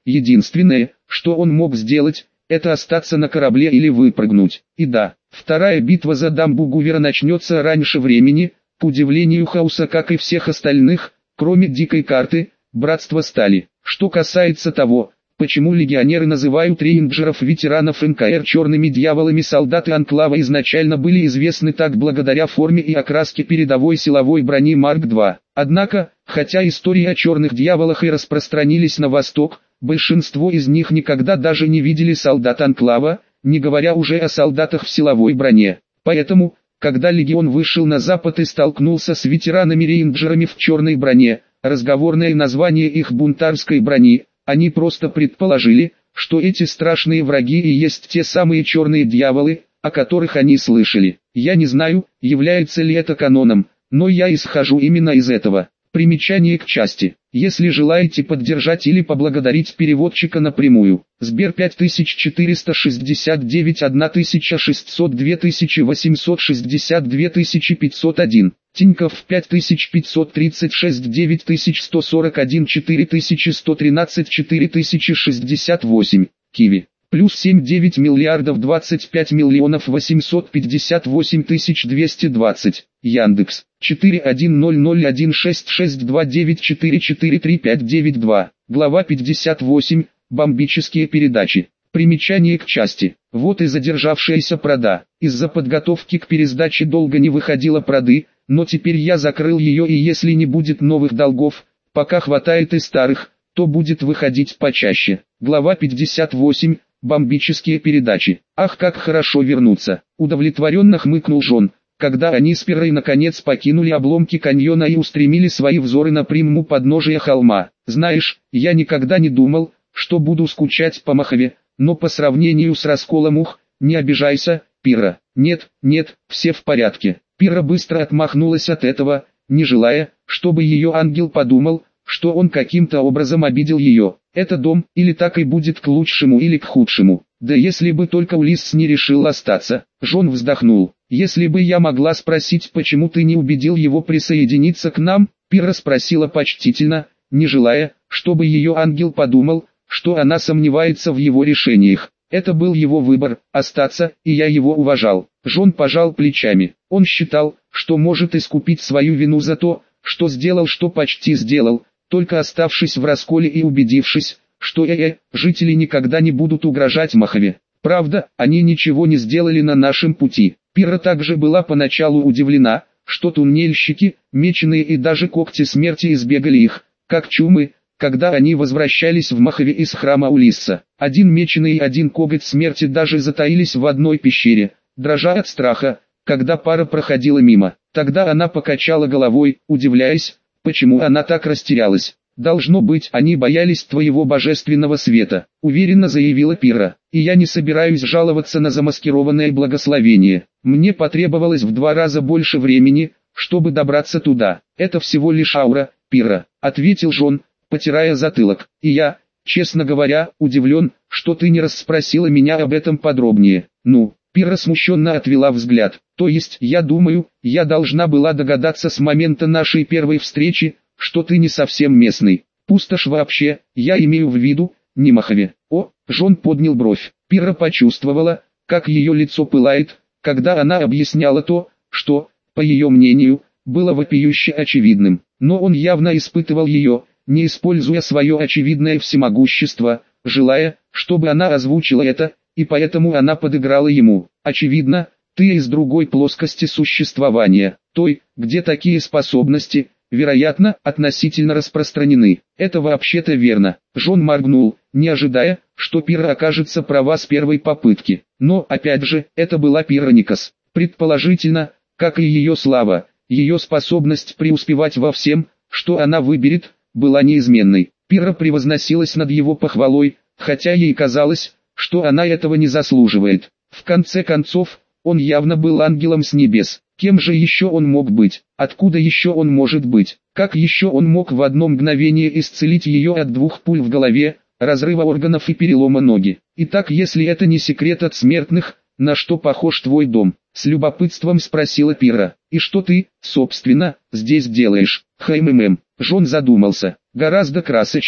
Единственное, что он мог сделать, это остаться на корабле или выпрыгнуть. И да, вторая битва за дамбу Гувера начнется раньше времени, к удивлению Хауса, как и всех остальных, кроме дикой карты, братства стали. Что касается того, почему легионеры называют рейнджеров-ветеранов эн ка эр черными дьяволами, солдаты Анклава изначально были известны так благодаря форме и окраске передовой силовой брони Марк два. Однако, хотя истории о черных дьяволах и распространились на восток, большинство из них никогда даже не видели солдат Анклава, не говоря уже о солдатах в силовой броне. Поэтому, когда легион вышел на запад и столкнулся с ветеранами-рейнджерами в черной броне, разговорное название их бунтарской брони, они просто предположили, что эти страшные враги и есть те самые черные дьяволы, о которых они слышали. Я не знаю, является ли это каноном, но я исхожу именно из этого. Примечание к части. Если желаете поддержать или поблагодарить переводчика напрямую, Сбер пять тысяч четыреста шестьдесят девять тысяча шестьсот два тысячи восемьсот шестьдесят два тысячи пятьсот один, Тинькофф пять тысяч пятьсот тридцать шесть девять тысяч сто сорок один четыре тысячи сто тринадцать четыре тысячи шестьдесят восемь, Киви. Плюс семь девять миллиардов двадцать пять миллионов восемьсот пятьдесят восемь тысяч двести двадцать. Яндекс. четыре один ноль ноль один шесть шесть два девять четыре четыре три пять девять два. Глава пятьдесят восемь. Бомбические передачи. Примечание к части. Вот и задержавшаяся прода. Из-за подготовки к пересдаче долго не выходила проды, но теперь я закрыл ее, и если не будет новых долгов, пока хватает и старых, то будет выходить почаще. Глава пятьдесят восемь. Бомбические передачи. Ах, как хорошо вернуться. Удовлетворенно хмыкнул Джон, когда они с Пирой наконец покинули обломки каньона и устремили свои взоры на прямую подножие холма. Знаешь, я никогда не думал, что буду скучать по Мохове, но по сравнению с расколом ух, не обижайся, Пира. Нет, нет, все в порядке. Пира быстро отмахнулась от этого, не желая, чтобы ее ангел подумал, что он каким-то образом обидел ее. Это дом, или так и будет к лучшему, или к худшему. Да если бы только Улисс не решил остаться. Джон вздохнул. Если бы я могла спросить, почему ты не убедил его присоединиться к нам, Пира спросила почтительно, не желая, чтобы ее ангел подумал, что она сомневается в его решениях. Это был его выбор, остаться, и я его уважал. Джон пожал плечами. Он считал, что может искупить свою вину за то, что сделал, что почти сделал, только оставшись в расколе и убедившись, что э-э, жители никогда не будут угрожать Мохове. Правда, они ничего не сделали на нашем пути. Пира также была поначалу удивлена, что туннельщики, меченые и даже когти смерти избегали их, как чумы, когда они возвращались в Мохове из храма Улисса. Один меченый и один коготь смерти даже затаились в одной пещере, дрожа от страха, когда пара проходила мимо. Тогда она покачала головой, удивляясь, почему она так растерялась. «Должно быть, они боялись твоего божественного света», — уверенно заявила Пира. «И я не собираюсь жаловаться на замаскированное благословение. Мне потребовалось в два раза больше времени, чтобы добраться туда. Это всего лишь аура, Пира», — ответил Джон, потирая затылок. «И я, честно говоря, удивлен, что ты не расспросила меня об этом подробнее». «Ну?» Пира смущенно отвела взгляд. «То есть, я думаю, я должна была догадаться с момента нашей первой встречи, что ты не совсем местный. Пустошь вообще, я имею в виду, не Мохове». О, Джон поднял бровь. Пира почувствовала, как ее лицо пылает, когда она объясняла то, что, по ее мнению, было вопиюще очевидным. Но он явно испытывал ее, не используя свое очевидное всемогущество, желая, чтобы она озвучила это, и поэтому она подыграла ему. «Очевидно, ты из другой плоскости существования, той, где такие способности, вероятно, относительно распространены». «Это вообще-то верно». Джон моргнул, не ожидая, что Пира окажется права с первой попытки. Но, опять же, это была Пира Никас. Предположительно, как и ее слава, ее способность преуспевать во всем, что она выберет, была неизменной. Пира превозносилась над его похвалой, хотя ей казалось, что она этого не заслуживает. В конце концов, он явно был ангелом с небес. Кем же еще он мог быть? Откуда еще он может быть? Как еще он мог в одно мгновение исцелить ее от двух пуль в голове, разрыва органов и перелома ноги? Итак, если это не секрет от смертных, на что похож твой дом? С любопытством спросила Пира. И что ты, собственно, здесь делаешь? Хмм. Джон задумался. Гораздо красочнее,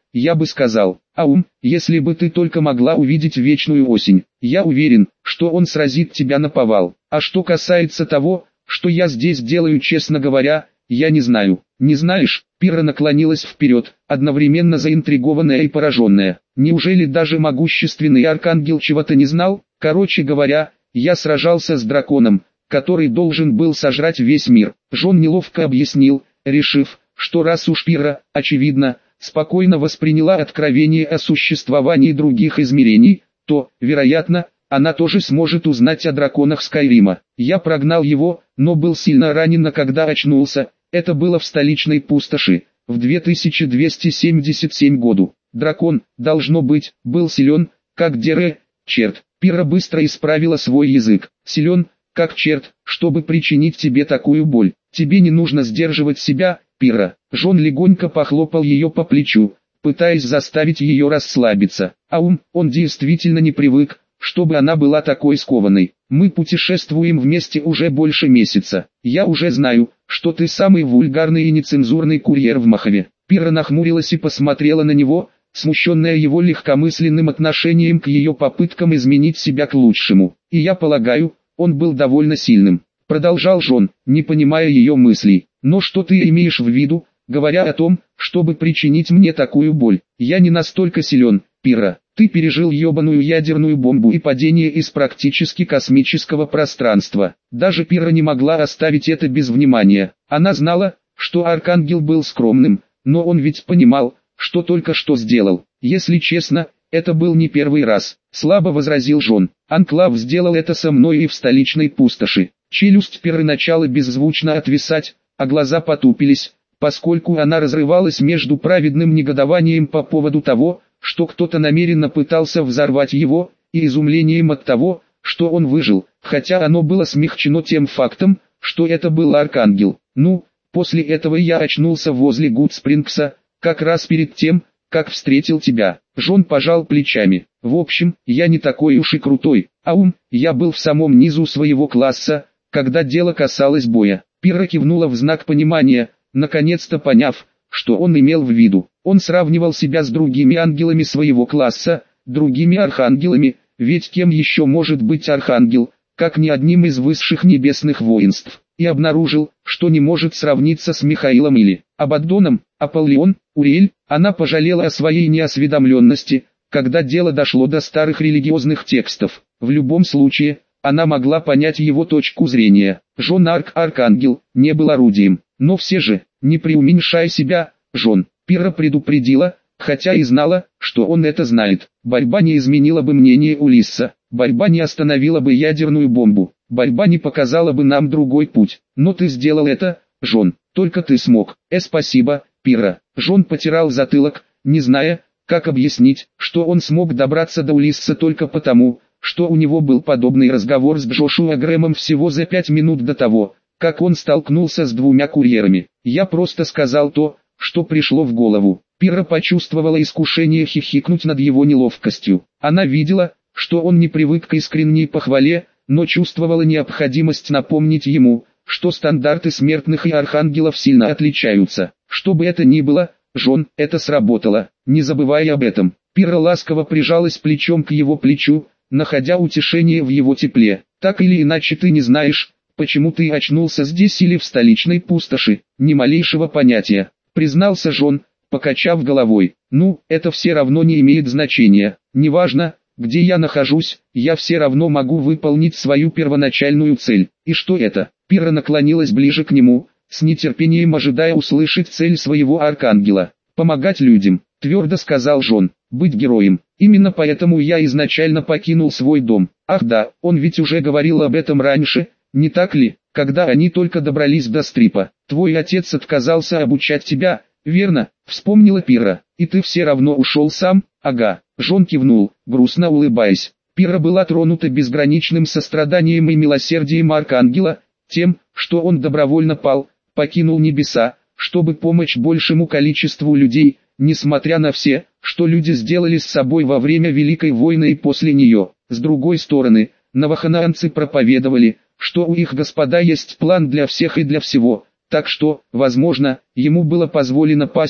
я бы сказал, Аум, если бы ты только могла увидеть вечную осень, я уверен, что он сразит тебя наповал. А что касается того, что я здесь делаю, честно говоря, я не знаю. Не знаешь? Пирра наклонилась вперед, одновременно заинтригованная и пораженная. Неужели даже могущественный архангел чего-то не знал? Короче говоря, я сражался с драконом, который должен был сожрать весь мир. Жон неловко объяснил, решив, что раз уж Пирра, очевидно, спокойно восприняла откровение о существовании других измерений, то, вероятно, она тоже сможет узнать о драконах Скайрима. Я прогнал его, но был сильно ранен, а когда очнулся, это было в столичной пустоши, в две тысячи двести семьдесят седьмом году. Дракон, должно быть, был силен, как Дере, черт. Пирра быстро исправила свой язык. Силен, как черт, чтобы причинить тебе такую боль. Тебе не нужно сдерживать себя, Пирра. Жон легонько похлопал ее по плечу, пытаясь заставить ее расслабиться. Аум, он действительно не привык, чтобы она была такой скованной. Мы путешествуем вместе уже больше месяца. Я уже знаю, что ты самый вульгарный и нецензурный курьер в Махове. Пирра нахмурилась и посмотрела на него, смущенная его легкомысленным отношением к ее попыткам изменить себя к лучшему. И я полагаю, он был довольно сильным. Продолжал Жон, не понимая ее мыслей. Но что ты имеешь в виду, говоря о том, чтобы причинить мне такую боль? Я не настолько силен, Пирра. Ты пережил ебаную ядерную бомбу и падение из практически космического пространства. Даже Пирра не могла оставить это без внимания. Она знала, что Архангел был скромным, но он ведь понимал, что только что сделал. Если честно, это был не первый раз, слабо возразил Жон. Анклав сделал это со мной и в столичной пустоши. Челюсть Пирры начала беззвучно отвисать, а глаза потупились, поскольку она разрывалась между праведным негодованием по поводу того, что кто-то намеренно пытался взорвать его, и изумлением от того, что он выжил, хотя оно было смягчено тем фактом, что это был Архангел. Ну, после этого я очнулся возле Гудспрингса, как раз перед тем, как встретил тебя. Жон пожал плечами. В общем, я не такой уж и крутой. Аум, я был в самом низу своего класса, когда дело касалось боя. Пирра кивнула в знак понимания, наконец-то поняв, что он имел в виду. Он сравнивал себя с другими ангелами своего класса, другими архангелами, ведь кем еще может быть архангел, как ни одним из высших небесных воинств, и обнаружил, что не может сравниться с Михаилом или Абаддоном, Аполлион, Уриэль. Она пожалела о своей неосведомленности, когда дело дошло до старых религиозных текстов. В любом случае, она могла понять его точку зрения. Жон Арк Архангел не был орудием, но все же, не преуменьшай себя, Жон. Пирра предупредила, хотя и знала, что он это знает. Борьба не изменила бы мнение Улисса, борьба не остановила бы ядерную бомбу, борьба не показала бы нам другой путь. Но ты сделал это, Жон, только ты смог. Э, спасибо, Пирра. Жон потирал затылок, не зная, как объяснить, что он смог добраться до Улисса только потому, что у него был подобный разговор с Джошуа Грэмом всего за пять минут до того, как он столкнулся с двумя курьерами. Я просто сказал то, что пришло в голову. Пирра почувствовала искушение хихикнуть над его неловкостью. Она видела, что он не привык к искренней похвале, но чувствовала необходимость напомнить ему, что стандарты смертных и архангелов сильно отличаются. Что бы это ни было, Жон, это сработало. Не забывай об этом. Пирра ласково прижалась плечом к его плечу, находя утешение в его тепле. Так или иначе ты не знаешь, почему ты очнулся здесь или в столичной пустоши, ни малейшего понятия, признался Жон, покачав головой. Ну, это все равно не имеет значения. Неважно, где я нахожусь, я все равно могу выполнить свою первоначальную цель. И что это? Пирра наклонилась ближе к нему, с нетерпением ожидая услышать цель своего архангела. Помогать людям, твердо сказал Жон, быть героем. Именно поэтому я изначально покинул свой дом. Ах да, он ведь уже говорил об этом раньше, не так ли, когда они только добрались до Стрипа. Твой отец отказался обучать тебя, верно, вспомнила Пирра, и ты все равно ушел сам? Ага, Жон кивнул, грустно улыбаясь. Пирра была тронута безграничным состраданием и милосердием архангела, тем, что он добровольно пал, покинул небеса, чтобы помочь большему количеству людей, несмотря на все, что люди сделали с собой во время Великой войны и после нее. С другой стороны, новоханаанцы проповедовали, что у их Господа есть план для всех и для всего, так что, возможно, ему было позволено пасть,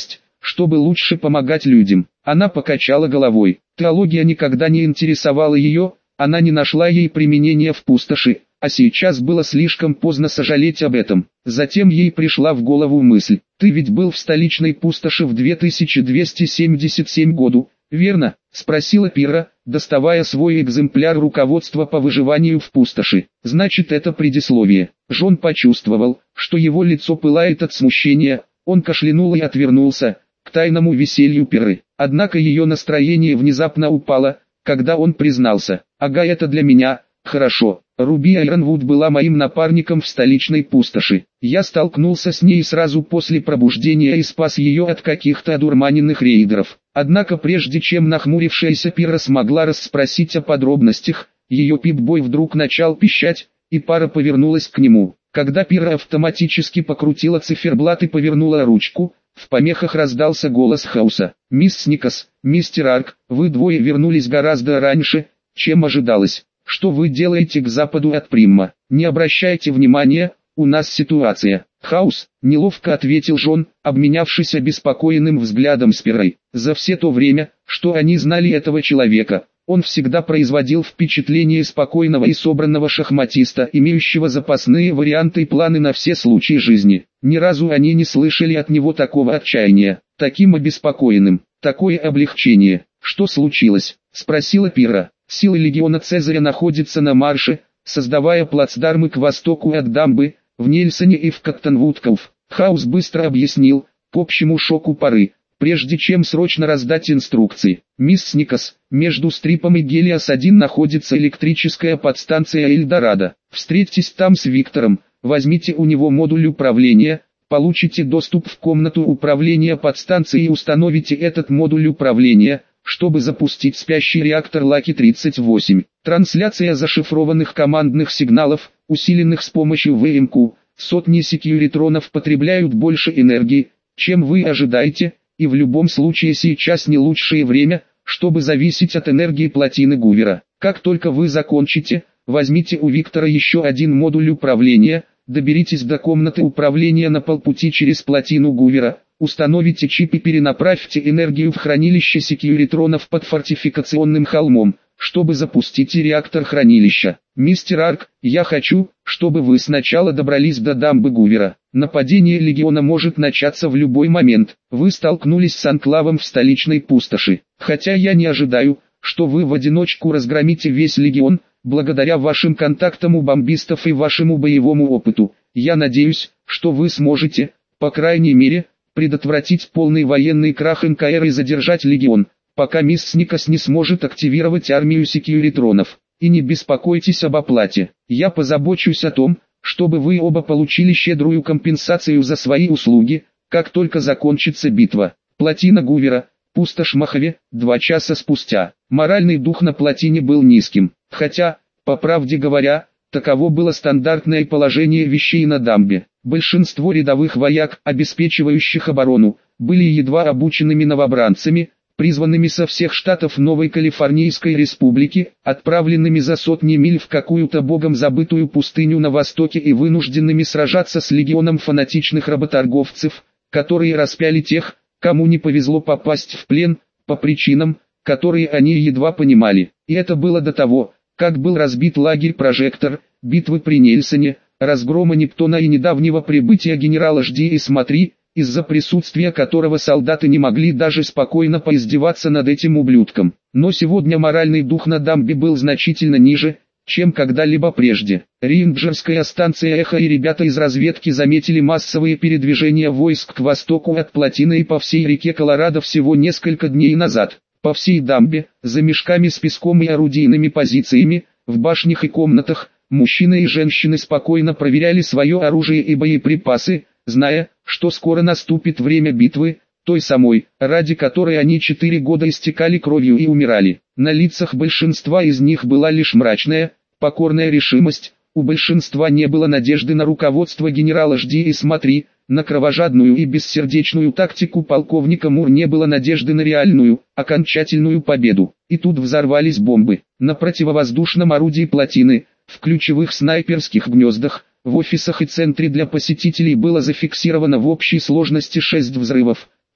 чтобы лучше помогать людям. Она покачала головой. Теология никогда не интересовала ее, она не нашла ей применения в пустоши, а сейчас было слишком поздно сожалеть об этом. Затем ей пришла в голову мысль: «Ты ведь был в столичной пустоши в две тысячи двести семьдесят седьмом году, верно?» — спросила Пирра, доставая свой экземпляр руководства по выживанию в пустоши. «Значит, это предисловие». Джон почувствовал, что его лицо пылает от смущения, он кашлянул и отвернулся к тайному веселью Пирры. Однако ее настроение внезапно упало, когда он признался: «Ага, это для меня, хорошо. Руби Айронвуд была моим напарником в столичной пустоши. Я столкнулся с ней сразу после пробуждения и спас ее от каких-то одурманенных рейдеров». Однако прежде чем нахмурившаяся Пирра смогла расспросить о подробностях, ее пип-бой вдруг начал пищать, и пара повернулась к нему. Когда Пирра автоматически покрутила циферблат и повернула ручку, в помехах раздался голос Хауса: «Мисс Никас, мистер Арк, вы двое вернулись гораздо раньше, чем ожидалось. Что вы делаете к западу от Примма? Не обращайте внимания, у нас ситуация». «Хаус», — неловко ответил Джон, обменявшись обеспокоенным взглядом с Пиррой. За все то время, что они знали этого человека, он всегда производил впечатление спокойного и собранного шахматиста, имеющего запасные варианты и планы на все случаи жизни. Ни разу они не слышали от него такого отчаяния, таким обеспокоенным, такое облегчение. «Что случилось?» — спросила Пирра. «Силы легиона Цезаря находятся на марше, создавая плацдармы к востоку от дамбы, в Нельсоне и в Коттонвудков». Хаус быстро объяснил, к общему шоку поры, прежде чем срочно раздать инструкции. «Мисс Никас, между Стрипом и Гелиос один находится электрическая подстанция Эльдорадо. Встретьтесь там с Виктором, возьмите у него модуль управления, получите доступ в комнату управления подстанцией и установите этот модуль управления, чтобы запустить спящий реактор Лаки тридцать восемь. Трансляция зашифрованных командных сигналов, усиленных с помощью вэ эм ку. Сотни секьюритронов потребляют больше энергии, чем вы ожидаете, и в любом случае сейчас не лучшее время, чтобы зависеть от энергии плотины Гувера. Как только вы закончите, возьмите у Виктора еще один модуль управления, доберитесь до комнаты управления на полпути через плотину Гувера, установите чип и перенаправьте энергию в хранилище секьюритронов под фортификационным холмом, чтобы запустить реактор хранилища. Мистер Арк, я хочу, чтобы вы сначала добрались до дамбы Гувера. Нападение легиона может начаться в любой момент. Вы столкнулись с анклавом в столичной пустоши. Хотя я не ожидаю, что вы в одиночку разгромите весь легион, благодаря вашим контактам у бомбистов и вашему боевому опыту. Я надеюсь, что вы сможете, по крайней мере, предотвратить полный военный крах эн ка эр и задержать легион, пока мисс Никас не сможет активировать армию секьюритронов. И не беспокойтесь об оплате. Я позабочусь о том, чтобы вы оба получили щедрую компенсацию за свои услуги, как только закончится битва. Плотина Гувера, пустошь Мохаве, два часа спустя. Моральный дух на плотине был низким, хотя, по правде говоря, таково было стандартное положение вещей на дамбе. Большинство рядовых вояк, обеспечивающих оборону, были едва обученными новобранцами, призванными со всех штатов Новой Калифорнийской Республики, отправленными за сотни миль в какую-то богом забытую пустыню на востоке и вынужденными сражаться с легионом фанатичных работорговцев, которые распяли тех, кому не повезло попасть в плен, по причинам, которые они едва понимали. И это было до того, как был разбит лагерь «Прожектор», битвы при Нельсоне, разгрома Нептуна и недавнего прибытия генерала «Жди и смотри», из-за присутствия которого солдаты не могли даже спокойно поиздеваться над этим ублюдком. Но сегодня моральный дух на дамбе был значительно ниже, чем когда-либо прежде. Рейнджерская станция «Эхо» и ребята из разведки заметили массовые передвижения войск к востоку от плотины и по всей реке Колорадо всего несколько дней назад. По всей дамбе, за мешками с песком и орудийными позициями, в башнях и комнатах, мужчины и женщины спокойно проверяли свое оружие и боеприпасы, зная, что скоро наступит время битвы, той самой, ради которой они четыре года истекали кровью и умирали. На лицах большинства из них была лишь мрачная, покорная решимость, у большинства не было надежды на руководство генерала «Жди и смотри», на кровожадную и бессердечную тактику полковника Мур не было надежды на реальную, окончательную победу. И тут взорвались бомбы. На противовоздушном орудии плотины, в ключевых снайперских гнездах, в офисах и центре для посетителей было зафиксировано в общей сложности шесть взрывов,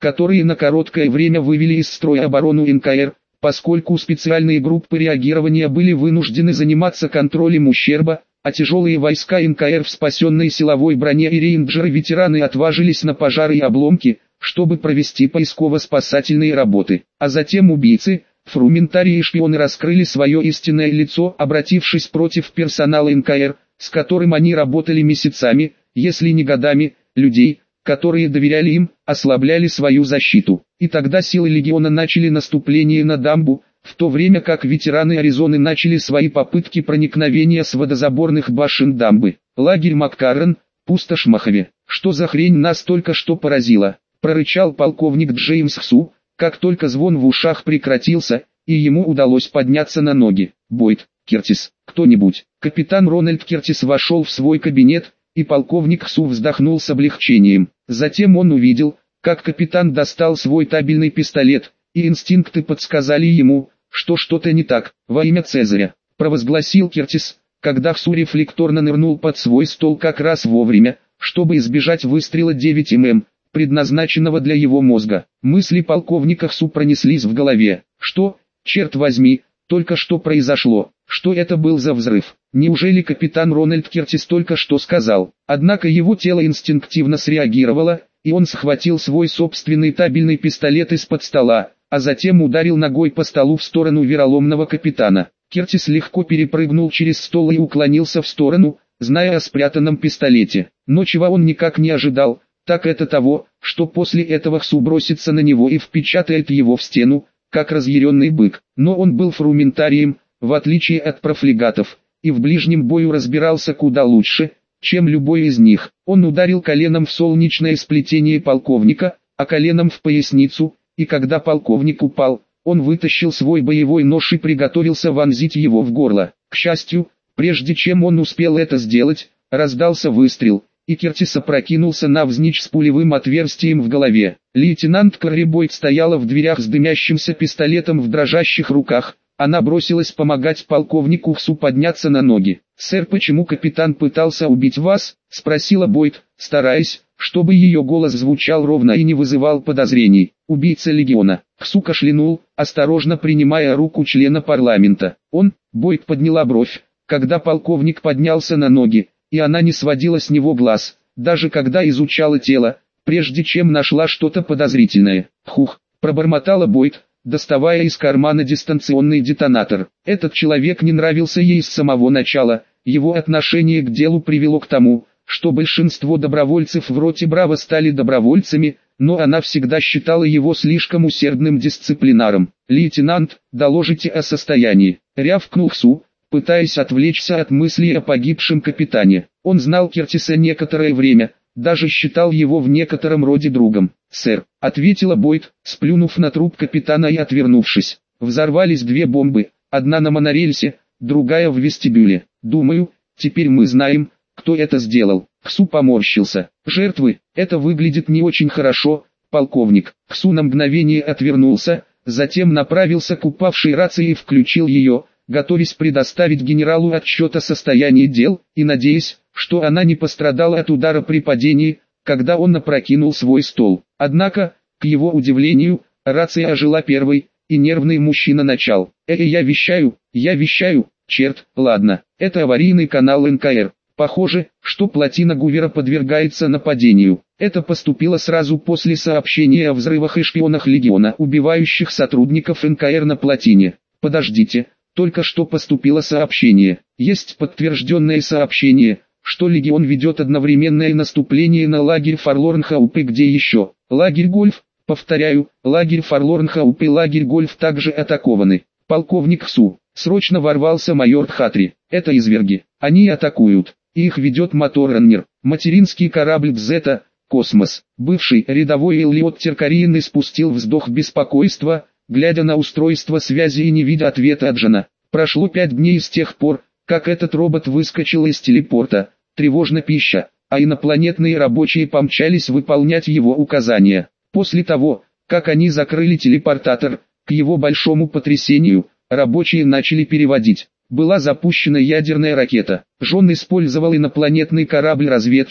которые на короткое время вывели из строя оборону эн ка эр, поскольку специальные группы реагирования были вынуждены заниматься контролем ущерба, а тяжелые войска эн ка эр в спасенной силовой броне и рейнджеры-ветераны отважились на пожары и обломки, чтобы провести поисково-спасательные работы. А затем убийцы, фрументарии и шпионы раскрыли свое истинное лицо, обратившись против персонала эн ка эр, с которым они работали месяцами, если не годами, людей, которые доверяли им, ослабляли свою защиту. И тогда силы легиона начали наступление на дамбу, в то время как ветераны Аризоны начали свои попытки проникновения с водозаборных башен дамбы. Лагерь Маккаррен, пустошь Мохаве. «Что за хрень нас только что поразила?» — прорычал полковник Джеймс Хсу, как только звон в ушах прекратился, и ему удалось подняться на ноги. «Бойд, Кертис, кто-нибудь!» Капитан Рональд Кертис вошел в свой кабинет, и полковник Хсу вздохнул с облегчением. Затем он увидел, как капитан достал свой табельный пистолет, и инстинкты подсказали ему, что что-то не так. «Во имя Цезаря», — провозгласил Кертис, когда Хсу рефлекторно нырнул под свой стол как раз вовремя, чтобы избежать выстрела девять миллиметров, предназначенного для его мозга. Мысли полковника Хсу пронеслись в голове. Что, черт возьми, только что произошло? Что это был за взрыв? Неужели капитан Рональд Кертис только что сказал? Однако его тело инстинктивно среагировало, и он схватил свой собственный табельный пистолет из-под стола, а затем ударил ногой по столу в сторону вероломного капитана. Кертис легко перепрыгнул через стол и уклонился в сторону, зная о спрятанном пистолете. Но чего он никак не ожидал, так это того, что после этого Хсу бросится на него и впечатает его в стену, как разъяренный бык. Но он был фрументарием, в отличие от профлегатов, и в ближнем бою разбирался куда лучше, чем любой из них. Он ударил коленом в солнечное сплетение полковника, а коленом в поясницу, и когда полковник упал, он вытащил свой боевой нож и приготовился вонзить его в горло. К счастью, прежде чем он успел это сделать, раздался выстрел, и Кертис опрокинулся навзничь с пулевым отверстием в голове. Лейтенант Кэрри Бойд стояла в дверях с дымящимся пистолетом в дрожащих руках. Она бросилась помогать полковнику Хсу подняться на ноги. «Сэр, почему капитан пытался убить вас?» — спросила Бойд, стараясь, чтобы ее голос звучал ровно и не вызывал подозрений. «Убийца легиона». Хсу кашлянул, осторожно принимая руку члена парламента. «Он?» — Бойд подняла бровь, когда полковник поднялся на ноги, и она не сводила с него глаз, даже когда изучала тело, прежде чем нашла что-то подозрительное. «Хух», — пробормотала Бойд, доставая из кармана дистанционный детонатор. Этот человек не нравился ей с самого начала, его отношение к делу привело к тому, что большинство добровольцев в роте Браво стали добровольцами, но она всегда считала его слишком усердным дисциплинаром. «Лейтенант, доложите о состоянии», — рявкнул Хсу, пытаясь отвлечься от мыслей о погибшем капитане. Он знал Кертиса некоторое время, даже считал его в некотором роде другом. «Сэр», — ответила Бойд, сплюнув на труп капитана и отвернувшись. «Взорвались две бомбы, одна на монорельсе, другая в вестибюле. Думаю, теперь мы знаем, кто это сделал». Хсу поморщился. «Жертвы, это выглядит не очень хорошо, полковник». Хсу на мгновение отвернулся, затем направился к упавшей рации и включил ее, готовясь предоставить генералу отчет о состоянии дел, и надеясь, что она не пострадала от удара при падении, когда он опрокинул свой стол. Однако, к его удивлению, рация ожила первой, и нервный мужчина начал. «Эй, я вещаю, я вещаю, черт, ладно, это аварийный канал эн ка эр. Похоже, что плотина Гувера подвергается нападению. Это поступило сразу после сообщения о взрывах и шпионах легиона, убивающих сотрудников эн ка эр на плотине. Подождите, только что поступило сообщение. Есть подтвержденное сообщение, что легион ведет одновременное наступление на лагерь Форлорн-Хоуп и где еще. Лагерь Гольф, повторяю, лагерь Форлорн-Хоуп и лагерь Гольф также атакованы. Полковник Хсу, срочно ворвался майор Тхатри. Это изверги, они атакуют. Их ведет моторраннер, материнский корабль Дзета, Космос. Бывший рядовой Эллиот Теркариен испустил вздох беспокойства, глядя на устройство связи и не видя ответа от Джана. Прошло пять дней с тех пор, как этот робот выскочил из телепорта, тревожно пища, а инопланетные рабочие помчались выполнять его указания. После того, как они закрыли телепортатор, к его большому потрясению, рабочие начали переводить. Была запущена ядерная ракета. Джон использовал инопланетный корабль-разведчик,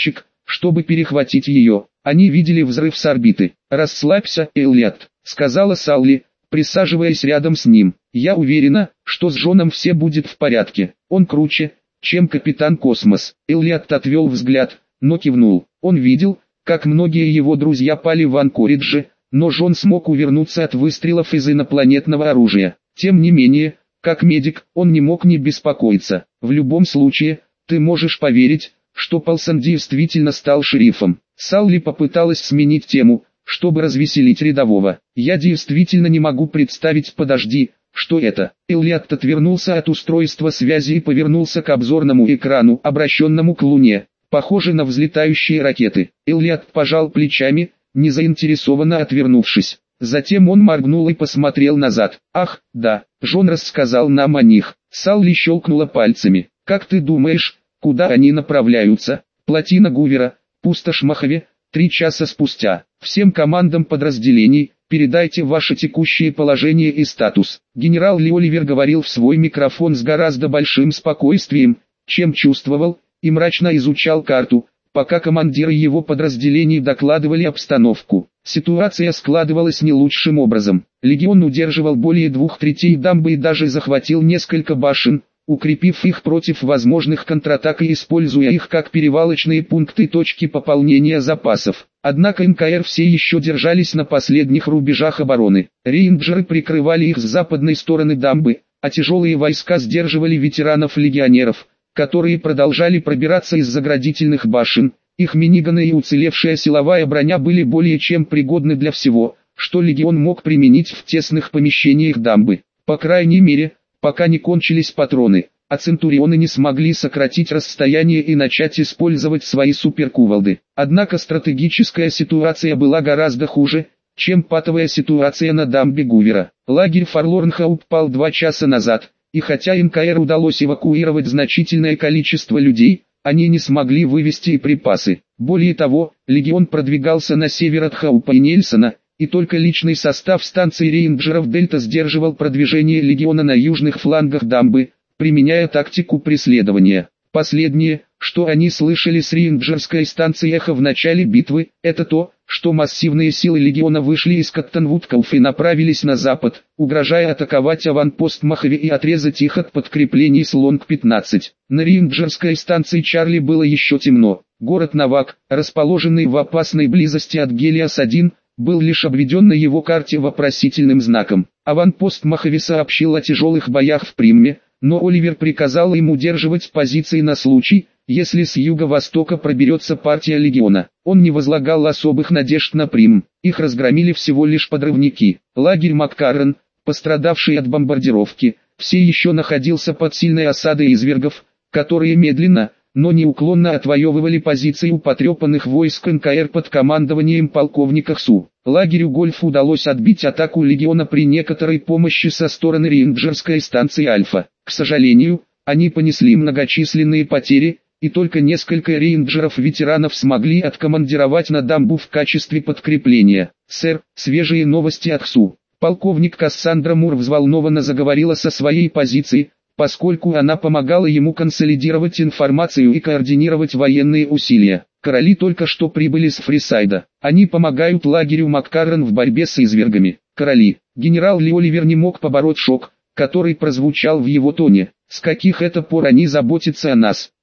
чтобы перехватить ее. Они видели взрыв с орбиты. «Расслабься, Эллиот», — сказала Салли, присаживаясь рядом с ним. «Я уверена, что с Джоном все будет в порядке. Он круче, чем капитан Космос». Эллиот отвел взгляд, но кивнул. Он видел, как многие его друзья пали в Анкоридже, но Джон смог увернуться от выстрелов из инопланетного оружия. Тем не менее, как медик, он не мог не беспокоиться. В любом случае, ты можешь поверить, что Полсон действительно стал шерифом. Салли попыталась сменить тему, чтобы развеселить рядового. «Я действительно не могу представить, подожди, что это?» Эллиот отвернулся от устройства связи и повернулся к обзорному экрану, обращенному к Луне. «Похоже на взлетающие ракеты». Эллиот пожал плечами, незаинтересованно отвернувшись. Затем он моргнул и посмотрел назад. «Ах, да, Джон рассказал нам о них». Салли щелкнула пальцами. «Как ты думаешь, куда они направляются?» «Плотина Гувера, пустошь Мохаве». Три часа спустя. «Всем командам подразделений, передайте ваше текущее положение и статус». Генерал Ли Оливер говорил в свой микрофон с гораздо большим спокойствием, чем чувствовал, и мрачно изучал карту, пока командиры его подразделений докладывали обстановку. Ситуация складывалась не лучшим образом. Легион удерживал более двух третей дамбы и даже захватил несколько башен, укрепив их против возможных контратак и используя их как перевалочные пункты и точки пополнения запасов. Однако эн ка эр все еще держались на последних рубежах обороны. Рейнджеры прикрывали их с западной стороны дамбы, а тяжелые войска сдерживали ветеранов-легионеров, которые продолжали пробираться из заградительных башен. Их миниганы и уцелевшая силовая броня были более чем пригодны для всего, что легион мог применить в тесных помещениях дамбы. По крайней мере, пока не кончились патроны, а центурионы не смогли сократить расстояние и начать использовать свои суперкувалды. Однако стратегическая ситуация была гораздо хуже, чем патовая ситуация на дамбе Гувера. Лагерь Форлорнхаут пал два часа назад, и хотя эн ка эр удалось эвакуировать значительное количество людей, они не смогли вывести и припасы. Более того, легион продвигался на север от Хаупа и Нельсона, и только личный состав станции рейнджеров Дельта сдерживал продвижение легиона на южных флангах дамбы, применяя тактику преследования. Последнее, что они слышали с рейнджерской станции Эхо в начале битвы, это то, что массивные силы легиона вышли из Коттонвудков и направились на запад, угрожая атаковать аванпост Мохаве и отрезать их от подкреплений с Лонг пятнадцать. На рейнджерской станции Чарли было еще темно. Город Навак, расположенный в опасной близости от Гелиос один, был лишь обведен на его карте вопросительным знаком. Аванпост Мохаве сообщил о тяжелых боях в Примме, но Оливер приказал им удерживать позиции на случай, если с юго-востока проберется партия легиона. Он не возлагал особых надежд на Прим, их разгромили всего лишь подрывники. Лагерь Маккаррен, пострадавший от бомбардировки, все еще находился под сильной осадой извергов, которые медленно, но неуклонно отвоевывали позиции у потрепанных войск эн ка эр под командованием полковника Хсу. Лагерю Гольф удалось отбить атаку легиона при некоторой помощи со стороны рейнджерской станции Альфа. К сожалению, они понесли многочисленные потери, и только несколько рейнджеров-ветеранов смогли откомандировать на дамбу в качестве подкрепления. «Сэр, свежие новости от Хсу». Полковник Кассандра Мур взволнованно заговорила со своей позиции, поскольку она помогала ему консолидировать информацию и координировать военные усилия. Короли только что прибыли с Фрисайда. Они помогают лагерю Маккаррен в борьбе с извергами. Короли. Генерал Ли Оливер не мог побороть шок, который прозвучал в его тоне. С каких это пор они заботятся о нас?